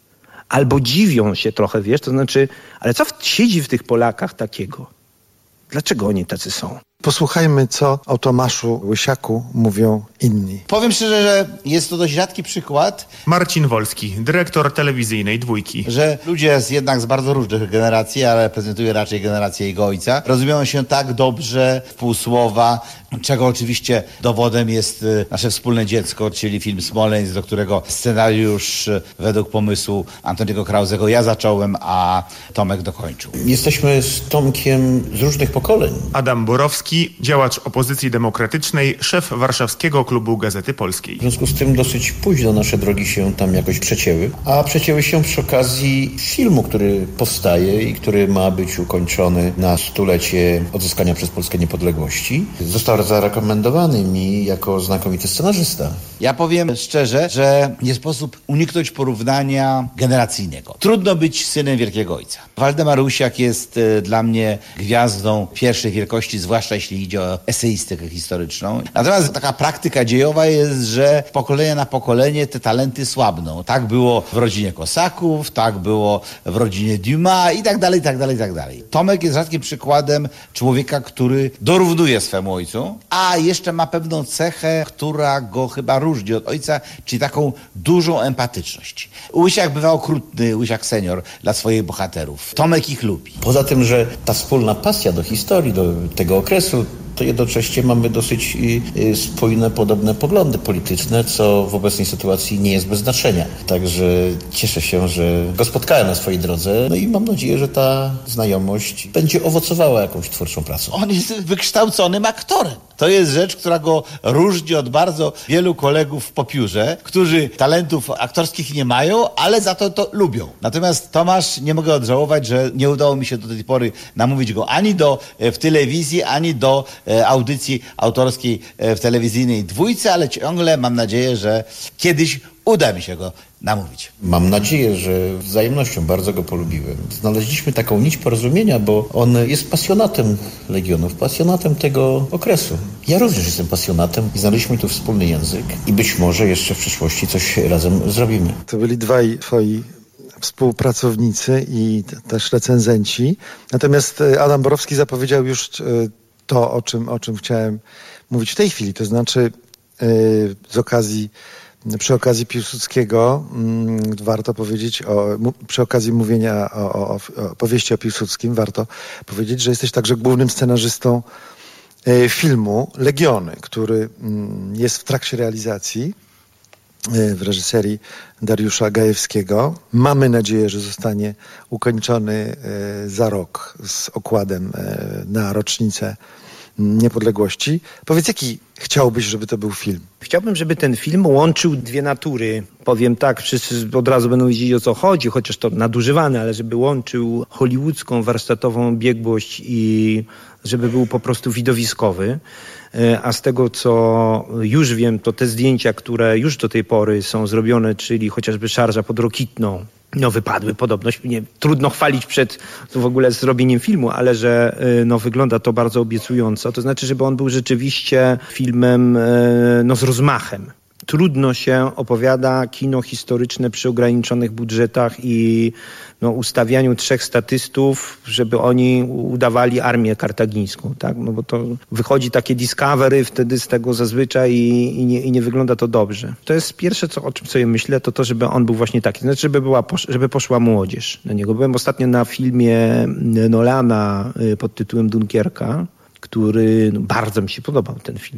Albo dziwią się trochę, to znaczy, ale co siedzi w tych Polakach takiego? Dlaczego oni tacy są? Posłuchajmy, co o Tomaszu Łysiaku mówią inni. Powiem szczerze, że jest to dość rzadki przykład. Marcin Wolski, dyrektor telewizyjnej Dwójki. Że ludzie z bardzo różnych generacji, ale reprezentuje raczej generację jego ojca, rozumieją się tak dobrze w pół słowa, czego oczywiście dowodem jest nasze wspólne dziecko, czyli film Smoleńsk, do którego scenariusz według pomysłu Antoniego Krauzego ja zacząłem, a Tomek dokończył. Jesteśmy z Tomkiem z różnych pokoleń. Adam Borowski, działacz opozycji demokratycznej, szef warszawskiego klubu Gazety Polskiej. W związku z tym dosyć późno nasze drogi się tam jakoś przecięły, a przecięły się przy okazji filmu, który powstaje i który ma być ukończony na 100-lecie odzyskania przez Polskę niepodległości. Został zarekomendowany mi jako znakomity scenarzysta. Ja powiem szczerze, że nie sposób uniknąć porównania generacyjnego. Trudno być synem wielkiego ojca. Waldemar Łysiak jest dla mnie gwiazdą pierwszej wielkości, zwłaszcza jeśli idzie o eseistykę historyczną. Natomiast taka praktyka dziejowa jest, że pokolenia na pokolenie te talenty słabną. Tak było w rodzinie Kosaków, tak było w rodzinie Dumas i tak dalej, i tak dalej, i tak dalej. Tomek jest rzadkim przykładem człowieka, który dorównuje swemu ojcu, a jeszcze ma pewną cechę, która go chyba różni od ojca, czyli taką dużą empatyczność. Łysiak bywa okrutny, Łysiak senior dla swoich bohaterów. Tomek ich lubi. Poza tym, że ta wspólna pasja do historii, do tego okresu, to jednocześnie mamy dosyć spójne, podobne poglądy polityczne, co w obecnej sytuacji nie jest bez znaczenia. Także cieszę się, że go spotkałem na swojej drodze, no i mam nadzieję, że ta znajomość będzie owocowała jakąś twórczą pracą. On jest wykształconym aktorem. To jest rzecz, która go różni od bardzo wielu kolegów w popiórze, którzy talentów aktorskich nie mają, ale za to lubią. Natomiast Tomasz, nie mogę odżałować, że nie udało mi się do tej pory namówić go ani w telewizji, ani do audycji autorskiej w telewizyjnej Dwójce, ale ciągle mam nadzieję, że kiedyś uda mi się go namówić. Mam nadzieję, że wzajemnością bardzo go polubiłem. Znaleźliśmy taką nić porozumienia, bo on jest pasjonatem Legionów, pasjonatem tego okresu. Ja również jestem pasjonatem i znaleźliśmy tu wspólny język i być może jeszcze w przyszłości coś razem zrobimy. To byli dwaj twoi współpracownicy i też recenzenci. Natomiast Adam Borowski zapowiedział już to, o czym chciałem mówić w tej chwili. To znaczy przy okazji Piłsudskiego warto powiedzieć przy okazji mówienia o powieści o Piłsudskim warto powiedzieć, że jesteś także głównym scenarzystą filmu Legiony, który jest w trakcie realizacji w reżyserii Dariusza Gajewskiego. Mamy nadzieję, że zostanie ukończony za rok z okładem na rocznicę niepodległości. Powiedz, jaki chciałbyś, żeby to był film? Chciałbym, żeby ten film łączył dwie natury. Powiem tak, wszyscy od razu będą wiedzieć, o co chodzi, chociaż to nadużywane, ale żeby łączył hollywoodzką, warsztatową biegłość i żeby był po prostu widowiskowy. A z tego, co już wiem, to te zdjęcia, które już do tej pory są zrobione, czyli chociażby szarża pod Rokitną, wypadły podobno. Trudno chwalić przed w ogóle zrobieniem filmu, ale że wygląda to bardzo obiecująco. To znaczy, żeby on był rzeczywiście filmem z rozmachem. Trudno się opowiada kino historyczne przy ograniczonych budżetach i ustawianiu 3 statystów, żeby oni udawali armię kartagińską, tak? Bo to wychodzi takie Discovery wtedy z tego zazwyczaj i nie wygląda to dobrze. To jest pierwsze, o czym sobie myślę, to żeby on był właśnie taki. Znaczy, żeby poszła młodzież na niego. Byłem ostatnio na filmie Nolana pod tytułem Dunkierka, który bardzo mi się podobał ten film.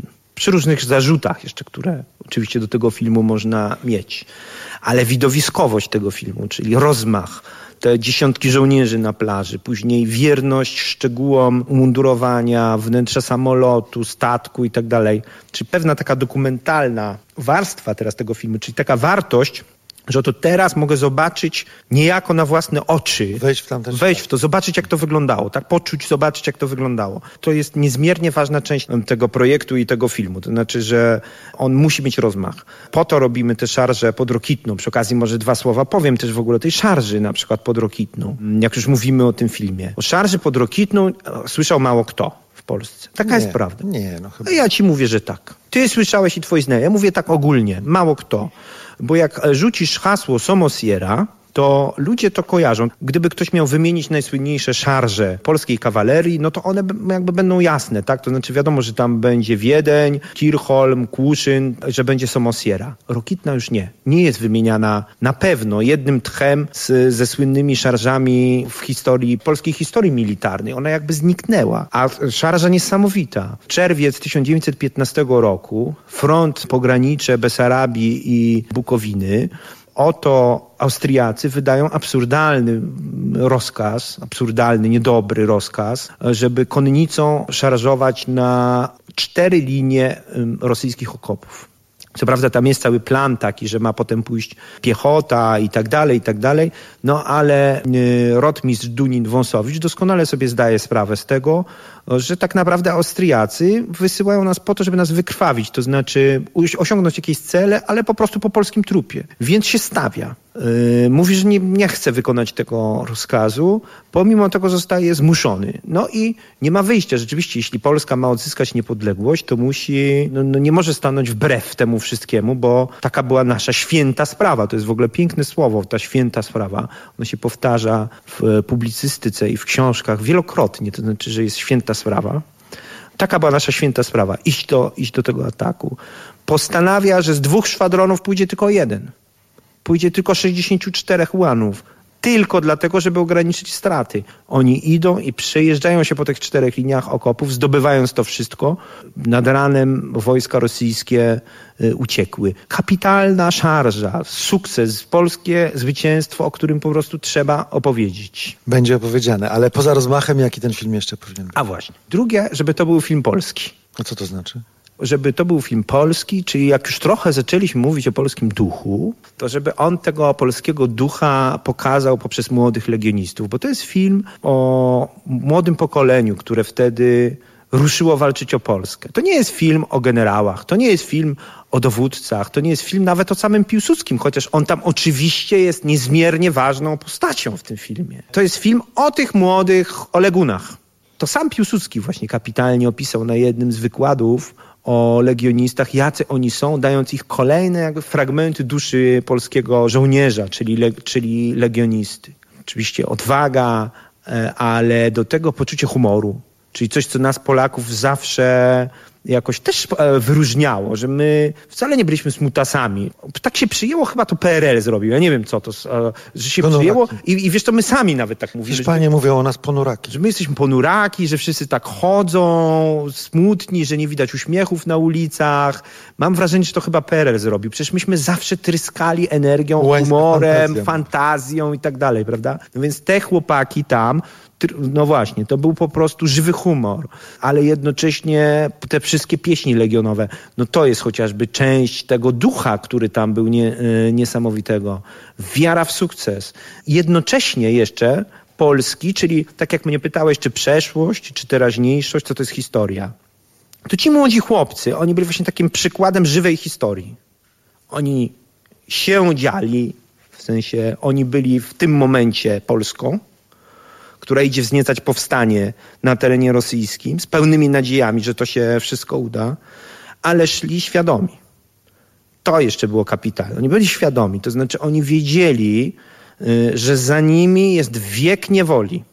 Przy różnych zarzutach jeszcze, które oczywiście do tego filmu można mieć. Ale widowiskowość tego filmu, czyli rozmach, te dziesiątki żołnierzy na plaży, później wierność szczegółom umundurowania, wnętrza samolotu, statku i tak dalej. Czyli pewna taka dokumentalna warstwa teraz tego filmu, czyli taka wartość, że oto teraz mogę zobaczyć niejako na własne oczy, wejść w to, zobaczyć jak to wyglądało, tak, poczuć, zobaczyć jak to wyglądało. To jest niezmiernie ważna część tego projektu i tego filmu, to znaczy, że on musi mieć rozmach. Po to robimy tę szarżę pod Rokitną. Przy okazji może 2 słowa powiem też w ogóle tej szarży na przykład pod Rokitną, jak już mówimy o tym filmie. O szarży pod Rokitną słyszał mało kto w Polsce. Taka jest prawda. Chyba. Ja ci mówię, że tak. Ty słyszałeś i twoi znajomi. Ja mówię tak ogólnie, mało kto. Bo jak rzucisz hasło Somosierra, to ludzie to kojarzą. Gdyby ktoś miał wymienić najsłynniejsze szarże polskiej kawalerii, no to one jakby będą jasne, tak? To znaczy wiadomo, że tam będzie Wiedeń, Kirchholm, Kłuszyn, że będzie Somosierra. Rokitna już nie. Nie jest wymieniana na pewno jednym tchem ze słynnymi szarżami w historii, polskiej historii militarnej. Ona jakby zniknęła. A szarża niesamowita. Czerwiec 1915 roku, front pogranicze Besarabii i Bukowiny. Oto Austriacy wydają absurdalny rozkaz, niedobry rozkaz, żeby konnicą szarżować na 4 linie rosyjskich okopów. Co prawda tam jest cały plan taki, że ma potem pójść piechota i tak dalej, no ale rotmistrz Dunin-Wąsowicz doskonale sobie zdaje sprawę z tego, że tak naprawdę Austriacy wysyłają nas po to, żeby nas wykrwawić, to znaczy osiągnąć jakieś cele, ale po prostu po polskim trupie. Więc się stawia. Mówi, że nie chce wykonać tego rozkazu, pomimo tego zostaje zmuszony. No i nie ma wyjścia. Rzeczywiście, jeśli Polska ma odzyskać niepodległość, to musi, nie może stanąć wbrew temu wszystkiemu, bo taka była nasza święta sprawa. To jest w ogóle piękne słowo, ta święta sprawa. Ono się powtarza w publicystyce i w książkach wielokrotnie, to znaczy, że jest święta sprawa. Taka była nasza święta sprawa. Iść do tego ataku. Postanawia, że z 2 szwadronów pójdzie tylko 1. Pójdzie tylko 64 ułanów. Tylko dlatego, żeby ograniczyć straty. Oni idą i przejeżdżają się po tych 4 liniach okopów, zdobywając to wszystko. Nad ranem wojska rosyjskie uciekły. Kapitalna szarża, sukces, polskie zwycięstwo, o którym po prostu trzeba opowiedzieć. Będzie opowiedziane, ale poza rozmachem, jaki ten film jeszcze powinien być? A właśnie. Drugie, żeby to był film polski. A co to znaczy? Żeby to był film polski, czyli jak już trochę zaczęliśmy mówić o polskim duchu, to żeby on tego polskiego ducha pokazał poprzez młodych legionistów, bo to jest film o młodym pokoleniu, które wtedy ruszyło walczyć o Polskę. To nie jest film o generałach, to nie jest film o dowódcach, to nie jest film nawet o samym Piłsudskim, chociaż on tam oczywiście jest niezmiernie ważną postacią w tym filmie. To jest film o tych młodych Olegunach. To sam Piłsudski właśnie kapitalnie opisał na jednym z wykładów o legionistach, jacy oni są, dając ich kolejne jakby fragmenty duszy polskiego żołnierza, czyli legionisty. Oczywiście odwaga, ale do tego poczucie humoru, czyli coś, co nas Polaków zawsze jakoś też wyróżniało, że my wcale nie byliśmy smutasami. Tak się przyjęło, chyba to PRL zrobił. Ja nie wiem co to, że się przyjęło i wiesz, to my sami nawet tak mówimy. Hiszpanie mówią o nas ponuraki. Że my jesteśmy ponuraki, że wszyscy tak chodzą, smutni, że nie widać uśmiechów na ulicach. Mam wrażenie, że to chyba PRL zrobił. Przecież myśmy zawsze tryskali energią, humorem, fantazją i tak dalej, prawda? No więc te chłopaki tam, no właśnie, to był po prostu żywy humor, ale jednocześnie te wszystkie pieśni legionowe, no to jest chociażby część tego ducha, który tam był niesamowitego. Wiara w sukces. Jednocześnie jeszcze polski, czyli tak jak mnie pytałeś, czy przeszłość, czy teraźniejszość, co to jest historia. To ci młodzi chłopcy, oni byli właśnie takim przykładem żywej historii. Oni się dziali, w sensie oni byli w tym momencie Polską, która idzie wzniecać powstanie na terenie rosyjskim z pełnymi nadziejami, że to się wszystko uda, ale szli świadomi. To jeszcze było kapitalne. Oni byli świadomi, to znaczy oni wiedzieli, że za nimi jest wiek niewoli,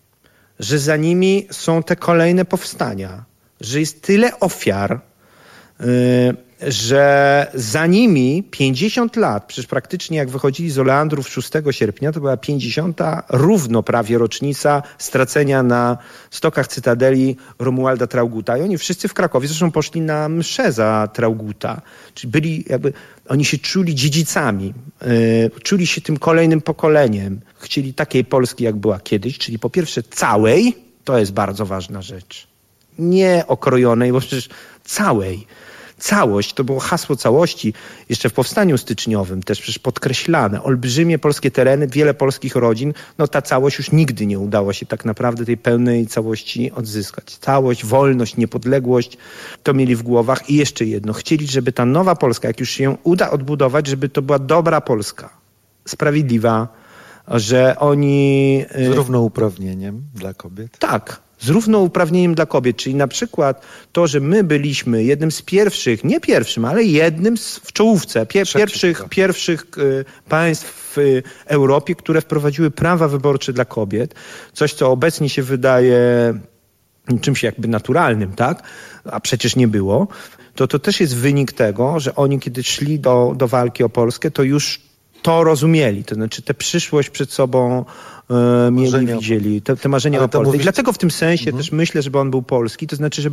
że za nimi są te kolejne powstania, że jest tyle ofiar, że za nimi 50 lat, przecież praktycznie jak wychodzili z Oleandrów 6 sierpnia, to była 50. równo prawie rocznica stracenia na stokach Cytadeli Romualda Traugutta. I oni wszyscy w Krakowie zresztą poszli na mszę za Traugutta. Czyli byli oni się czuli dziedzicami, czuli się tym kolejnym pokoleniem. Chcieli takiej Polski, jak była kiedyś, czyli po pierwsze całej, to jest bardzo ważna rzecz. Nie okrojonej, bo przecież całej. Całość, to było hasło całości, jeszcze w powstaniu styczniowym też przecież podkreślane. Olbrzymie polskie tereny, wiele polskich rodzin, ta całość już nigdy nie udało się tak naprawdę tej pełnej całości odzyskać. Całość, wolność, niepodległość, to mieli w głowach. I jeszcze jedno, chcieli, żeby ta nowa Polska, jak już się ją uda odbudować, żeby to była dobra Polska, sprawiedliwa, że oni... Z równouprawnieniem dla kobiet? Tak. Z równouprawnieniem dla kobiet, czyli na przykład to, że my byliśmy jednym z pierwszych, nie pierwszym, ale jednym w czołówce pierwszych państw w Europie, które wprowadziły prawa wyborcze dla kobiet. Coś, co obecnie się wydaje czymś jakby naturalnym, tak? A przecież nie było. To też jest wynik tego, że oni kiedy szli do walki o Polskę, to już to rozumieli. To znaczy tę przyszłość przed sobą mieli, widzieli, te marzenia o Polsce. I dlatego w tym sensie też myślę, żeby on był polski, to znaczy,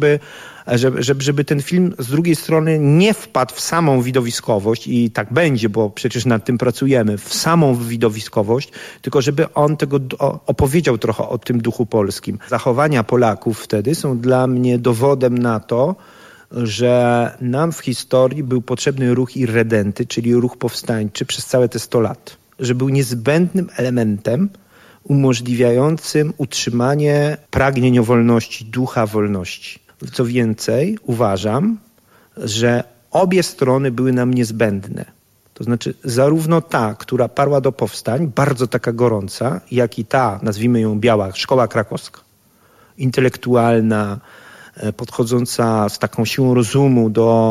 żeby ten film z drugiej strony nie wpadł w samą widowiskowość i tak będzie, bo przecież nad tym pracujemy, w samą widowiskowość, tylko żeby on tego opowiedział trochę o tym duchu polskim. Zachowania Polaków wtedy są dla mnie dowodem na to, że nam w historii był potrzebny ruch irredenty, czyli ruch powstańczy przez całe te 100 lat. Że był niezbędnym elementem umożliwiającym utrzymanie pragnień o wolności, ducha wolności. Co więcej, uważam, że obie strony były nam niezbędne. To znaczy zarówno ta, która parła do powstań, bardzo taka gorąca, jak i ta, nazwijmy ją biała, szkoła krakowska. Intelektualna, podchodząca z taką siłą rozumu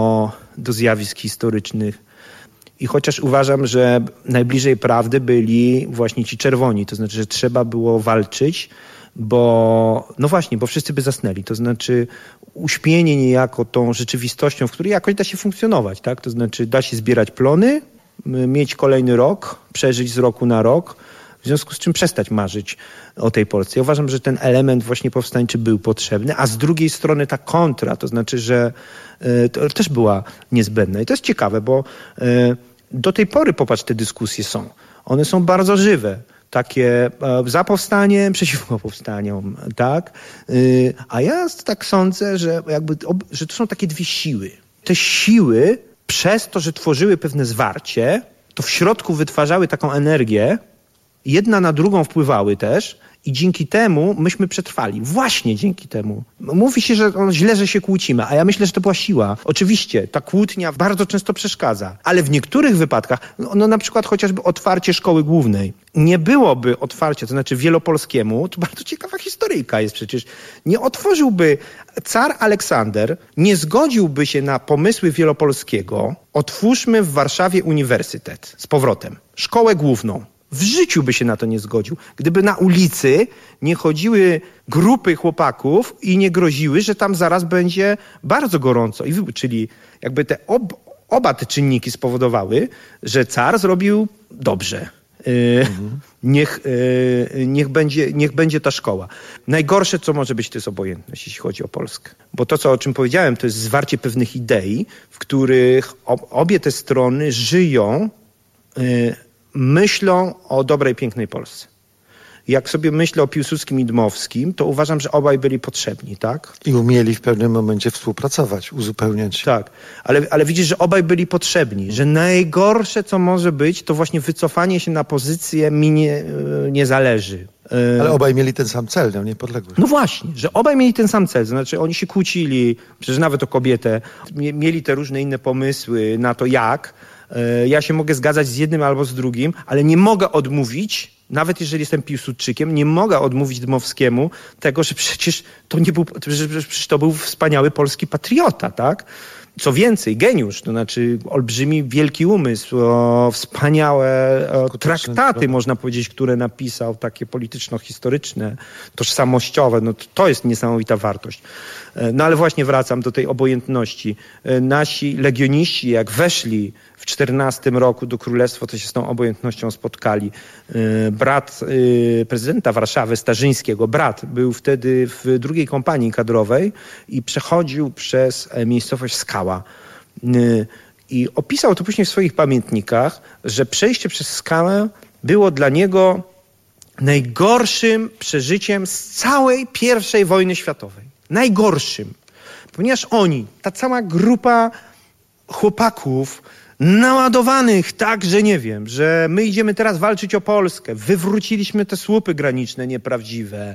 do zjawisk historycznych. I chociaż uważam, że najbliżej prawdy byli właśnie ci czerwoni, to znaczy, że trzeba było walczyć, bo wszyscy by zasnęli. To znaczy uśpienie niejako tą rzeczywistością, w której jakoś da się funkcjonować, tak? To znaczy da się zbierać plony, mieć kolejny rok, przeżyć z roku na rok, w związku z czym przestać marzyć o tej Polsce. Ja uważam, że ten element właśnie powstańczy był potrzebny, a z drugiej strony ta kontra, to znaczy, że to też była niezbędna. I to jest ciekawe, bo do tej pory, popatrz, te dyskusje są. One są bardzo żywe. Takie za powstaniem, przeciwko powstaniom, tak? A ja tak sądzę, że to są takie dwie siły. Te siły przez to, że tworzyły pewne zwarcie, to w środku wytwarzały taką energię, jedna na drugą wpływały też i dzięki temu myśmy przetrwali. Właśnie dzięki temu. Mówi się, że źle, że się kłócimy, a ja myślę, że to była siła. Oczywiście, ta kłótnia bardzo często przeszkadza, ale w niektórych wypadkach, na przykład chociażby otwarcie szkoły głównej, nie byłoby otwarcia, to znaczy wielopolskiemu, to bardzo ciekawa historyjka jest przecież, nie otworzyłby car Aleksander, nie zgodziłby się na pomysły Wielopolskiego, otwórzmy w Warszawie uniwersytet z powrotem, szkołę główną. W życiu by się na to nie zgodził. Gdyby na ulicy nie chodziły grupy chłopaków i nie groziły, że tam zaraz będzie bardzo gorąco. Czyli jakby oba te czynniki spowodowały, że car zrobił dobrze. Niech będzie ta szkoła. Najgorsze, co może być, to jest obojętność, jeśli chodzi o Polskę. Bo to, o czym powiedziałem, to jest zwarcie pewnych idei, w których obie te strony żyją, myślą o dobrej, pięknej Polsce. Jak sobie myślę o Piłsudskim i Dmowskim, to uważam, że obaj byli potrzebni, tak? I umieli w pewnym momencie współpracować, uzupełniać się. Tak, ale widzisz, że obaj byli potrzebni, że najgorsze, co może być, to właśnie wycofanie się na pozycję mi nie zależy. Ale obaj mieli ten sam cel, niepodległość. No właśnie, że obaj mieli ten sam cel, to znaczy oni się kłócili, przecież nawet o kobietę, mieli te różne inne pomysły na to jak. Ja się mogę zgadzać z jednym albo z drugim, ale nie mogę odmówić, nawet jeżeli jestem Piłsudczykiem, nie mogę odmówić Dmowskiemu tego, że przecież to nie był, że przecież to był wspaniały polski patriota, tak? Co więcej, geniusz, to znaczy olbrzymi, wielki umysł, wspaniałe traktaty, można powiedzieć, które napisał, takie polityczno-historyczne, tożsamościowe, no to jest niesamowita wartość. No ale właśnie wracam do tej obojętności. Nasi legioniści, jak weszli w 14 roku do królestwa, to się z tą obojętnością spotkali. Brat prezydenta Warszawy, Starzyńskiego, brat, był wtedy w drugiej kompanii kadrowej i przechodził przez miejscowość Skała. I opisał to później w swoich pamiętnikach, że przejście przez skałę było dla niego najgorszym przeżyciem z całej I wojny światowej. Najgorszym. Ponieważ oni, ta cała grupa chłopaków naładowanych tak, że nie wiem, że my idziemy teraz walczyć o Polskę, wywróciliśmy te słupy graniczne nieprawdziwe,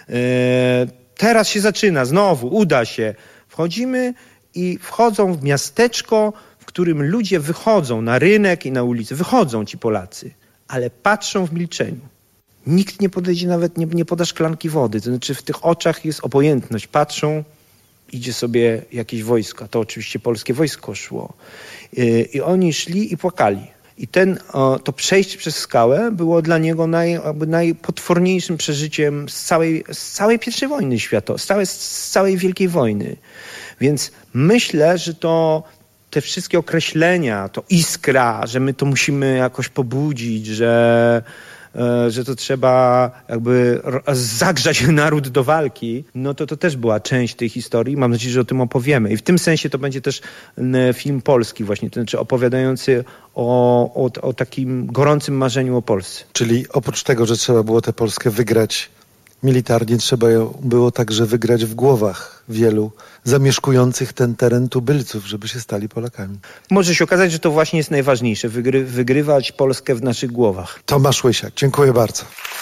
teraz się zaczyna, znowu, uda się. Wchodzimy i wchodzą w miasteczko, w którym ludzie wychodzą na rynek i na ulicę. Wychodzą ci Polacy, ale patrzą w milczeniu. Nikt nie podejdzie, nawet nie poda szklanki wody. To znaczy w tych oczach jest obojętność. Patrzą, idzie sobie jakieś wojsko. To oczywiście polskie wojsko szło. I oni szli i płakali. I to przejście przez skałę było dla niego najpotworniejszym przeżyciem z całej I wojny światowej, z całej Wielkiej Wojny. Więc myślę, że te wszystkie określenia, to iskra, że my to musimy jakoś pobudzić, że to trzeba jakby zagrzać naród do walki, no to też była część tej historii. Mam nadzieję, że o tym opowiemy. I w tym sensie to będzie też film polski właśnie, to znaczy opowiadający o takim gorącym marzeniu o Polsce. Czyli oprócz tego, że trzeba było tę Polskę wygrać militarnie, trzeba ją było także wygrać w głowach wielu zamieszkujących ten teren tubylców, żeby się stali Polakami. Może się okazać, że to właśnie jest najważniejsze, wygrywać Polskę w naszych głowach. Tomasz Łysiak, dziękuję bardzo.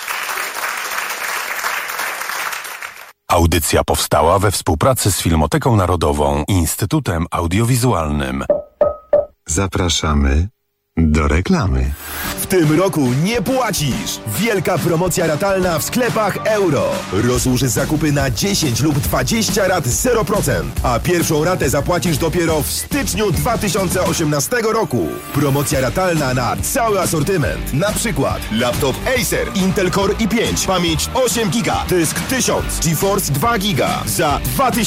Audycja powstała we współpracy z Filmoteką Narodową i Instytutem Audiowizualnym. Zapraszamy do reklamy. W tym roku nie płacisz! Wielka promocja ratalna w sklepach Euro. Rozłóż zakupy na 10 lub 20 rat 0%, a pierwszą ratę zapłacisz dopiero w styczniu 2018 roku. Promocja ratalna na cały asortyment. Na przykład laptop Acer Intel Core i5, pamięć 8 GB, dysk 1000, GeForce 2 GB za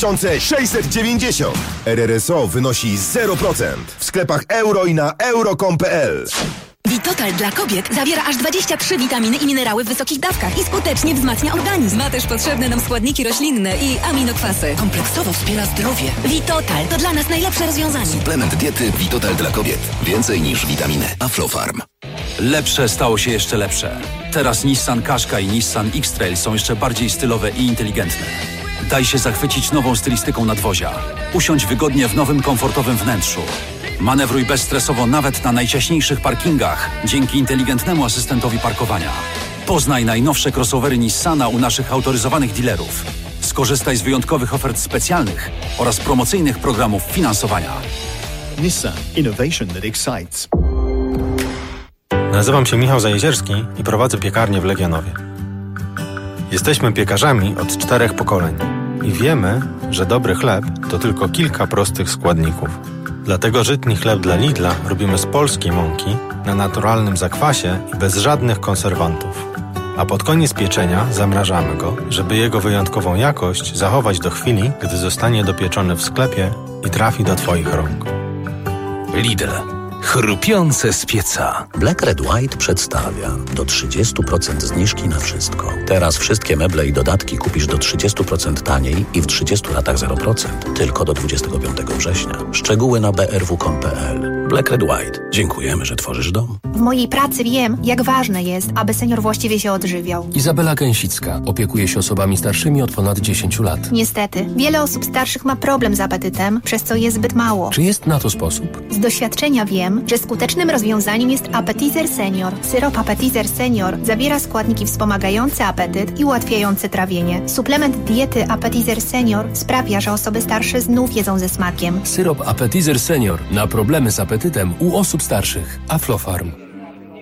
2690. RRSO wynosi 0%. W sklepach Euro i na euro.com.pl. Vitotal dla kobiet zawiera aż 23 witaminy i minerały w wysokich dawkach i skutecznie wzmacnia organizm. Ma też potrzebne nam składniki roślinne i aminokwasy. Kompleksowo wspiera zdrowie. Vitotal to dla nas najlepsze rozwiązanie. Suplement diety Vitotal dla kobiet. Więcej niż witaminy. Aflofarm. Lepsze stało się jeszcze lepsze. Teraz Nissan Qashqai i Nissan X-Trail są jeszcze bardziej stylowe i inteligentne. Daj się zachwycić nową stylistyką nadwozia. Usiądź wygodnie w nowym, komfortowym wnętrzu. Manewruj bezstresowo nawet na najciaśniejszych parkingach dzięki inteligentnemu asystentowi parkowania. Poznaj najnowsze crossovery Nissana u naszych autoryzowanych dealerów. Skorzystaj z wyjątkowych ofert specjalnych oraz promocyjnych programów finansowania. Nissan. Innovation that excites. Nazywam się Michał Zajezierski i prowadzę piekarnię w Legionowie. Jesteśmy piekarzami od 4 pokoleń i wiemy, że dobry chleb to tylko kilka prostych składników. Dlatego żytni chleb dla Lidla robimy z polskiej mąki, na naturalnym zakwasie i bez żadnych konserwantów. A pod koniec pieczenia zamrażamy go, żeby jego wyjątkową jakość zachować do chwili, gdy zostanie dopieczony w sklepie i trafi do Twoich rąk. Lidl. Chrupiące z pieca. Black Red White przedstawia do 30% zniżki na wszystko. Teraz wszystkie meble i dodatki kupisz do 30% taniej i w 30 latach 0%. Tylko do 25 września. Szczegóły na brw.com.pl. Black Red White. Dziękujemy, że tworzysz dom. W mojej pracy wiem, jak ważne jest, aby senior właściwie się odżywiał. Izabela Gęsicka opiekuje się osobami starszymi od ponad 10 lat. Niestety, wiele osób starszych ma problem z apetytem, przez co je zbyt mało. Czy jest na to sposób? Z doświadczenia wiem, że skutecznym rozwiązaniem jest Appetizer Senior. Syrop Appetizer Senior zawiera składniki wspomagające apetyt i ułatwiające trawienie. Suplement diety Appetizer Senior sprawia, że osoby starsze znów jedzą ze smakiem. Syrop Appetizer Senior na problemy z apetytem u osób starszych. Aflofarm.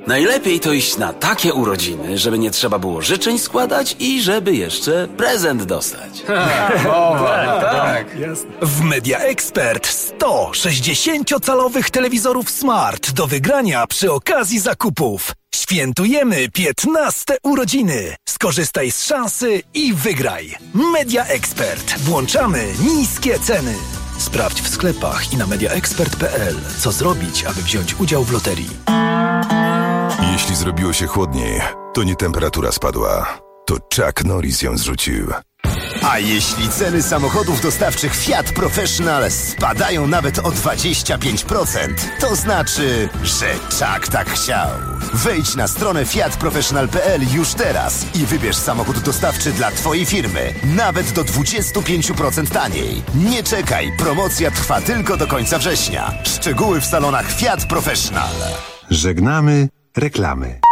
Najlepiej to iść na takie urodziny, żeby nie trzeba było życzeń składać i żeby jeszcze prezent dostać. Tak. W Media Expert 100 60-calowych telewizorów Smart do wygrania przy okazji zakupów. Świętujemy 15 urodziny. Skorzystaj z szansy i wygraj. Media Expert. Włączamy niskie ceny. Sprawdź w sklepach i na mediaexpert.pl, co zrobić, aby wziąć udział w loterii. Jeśli zrobiło się chłodniej, to nie temperatura spadła, to Chuck Norris ją zrzucił. A jeśli ceny samochodów dostawczych Fiat Professional spadają nawet o 25%, to znaczy, że Chuck tak chciał. Wejdź na stronę fiatprofessional.pl już teraz i wybierz samochód dostawczy dla Twojej firmy. Nawet do 25% taniej. Nie czekaj, promocja trwa tylko do końca września. Szczegóły w salonach Fiat Professional. Żegnamy reklamy.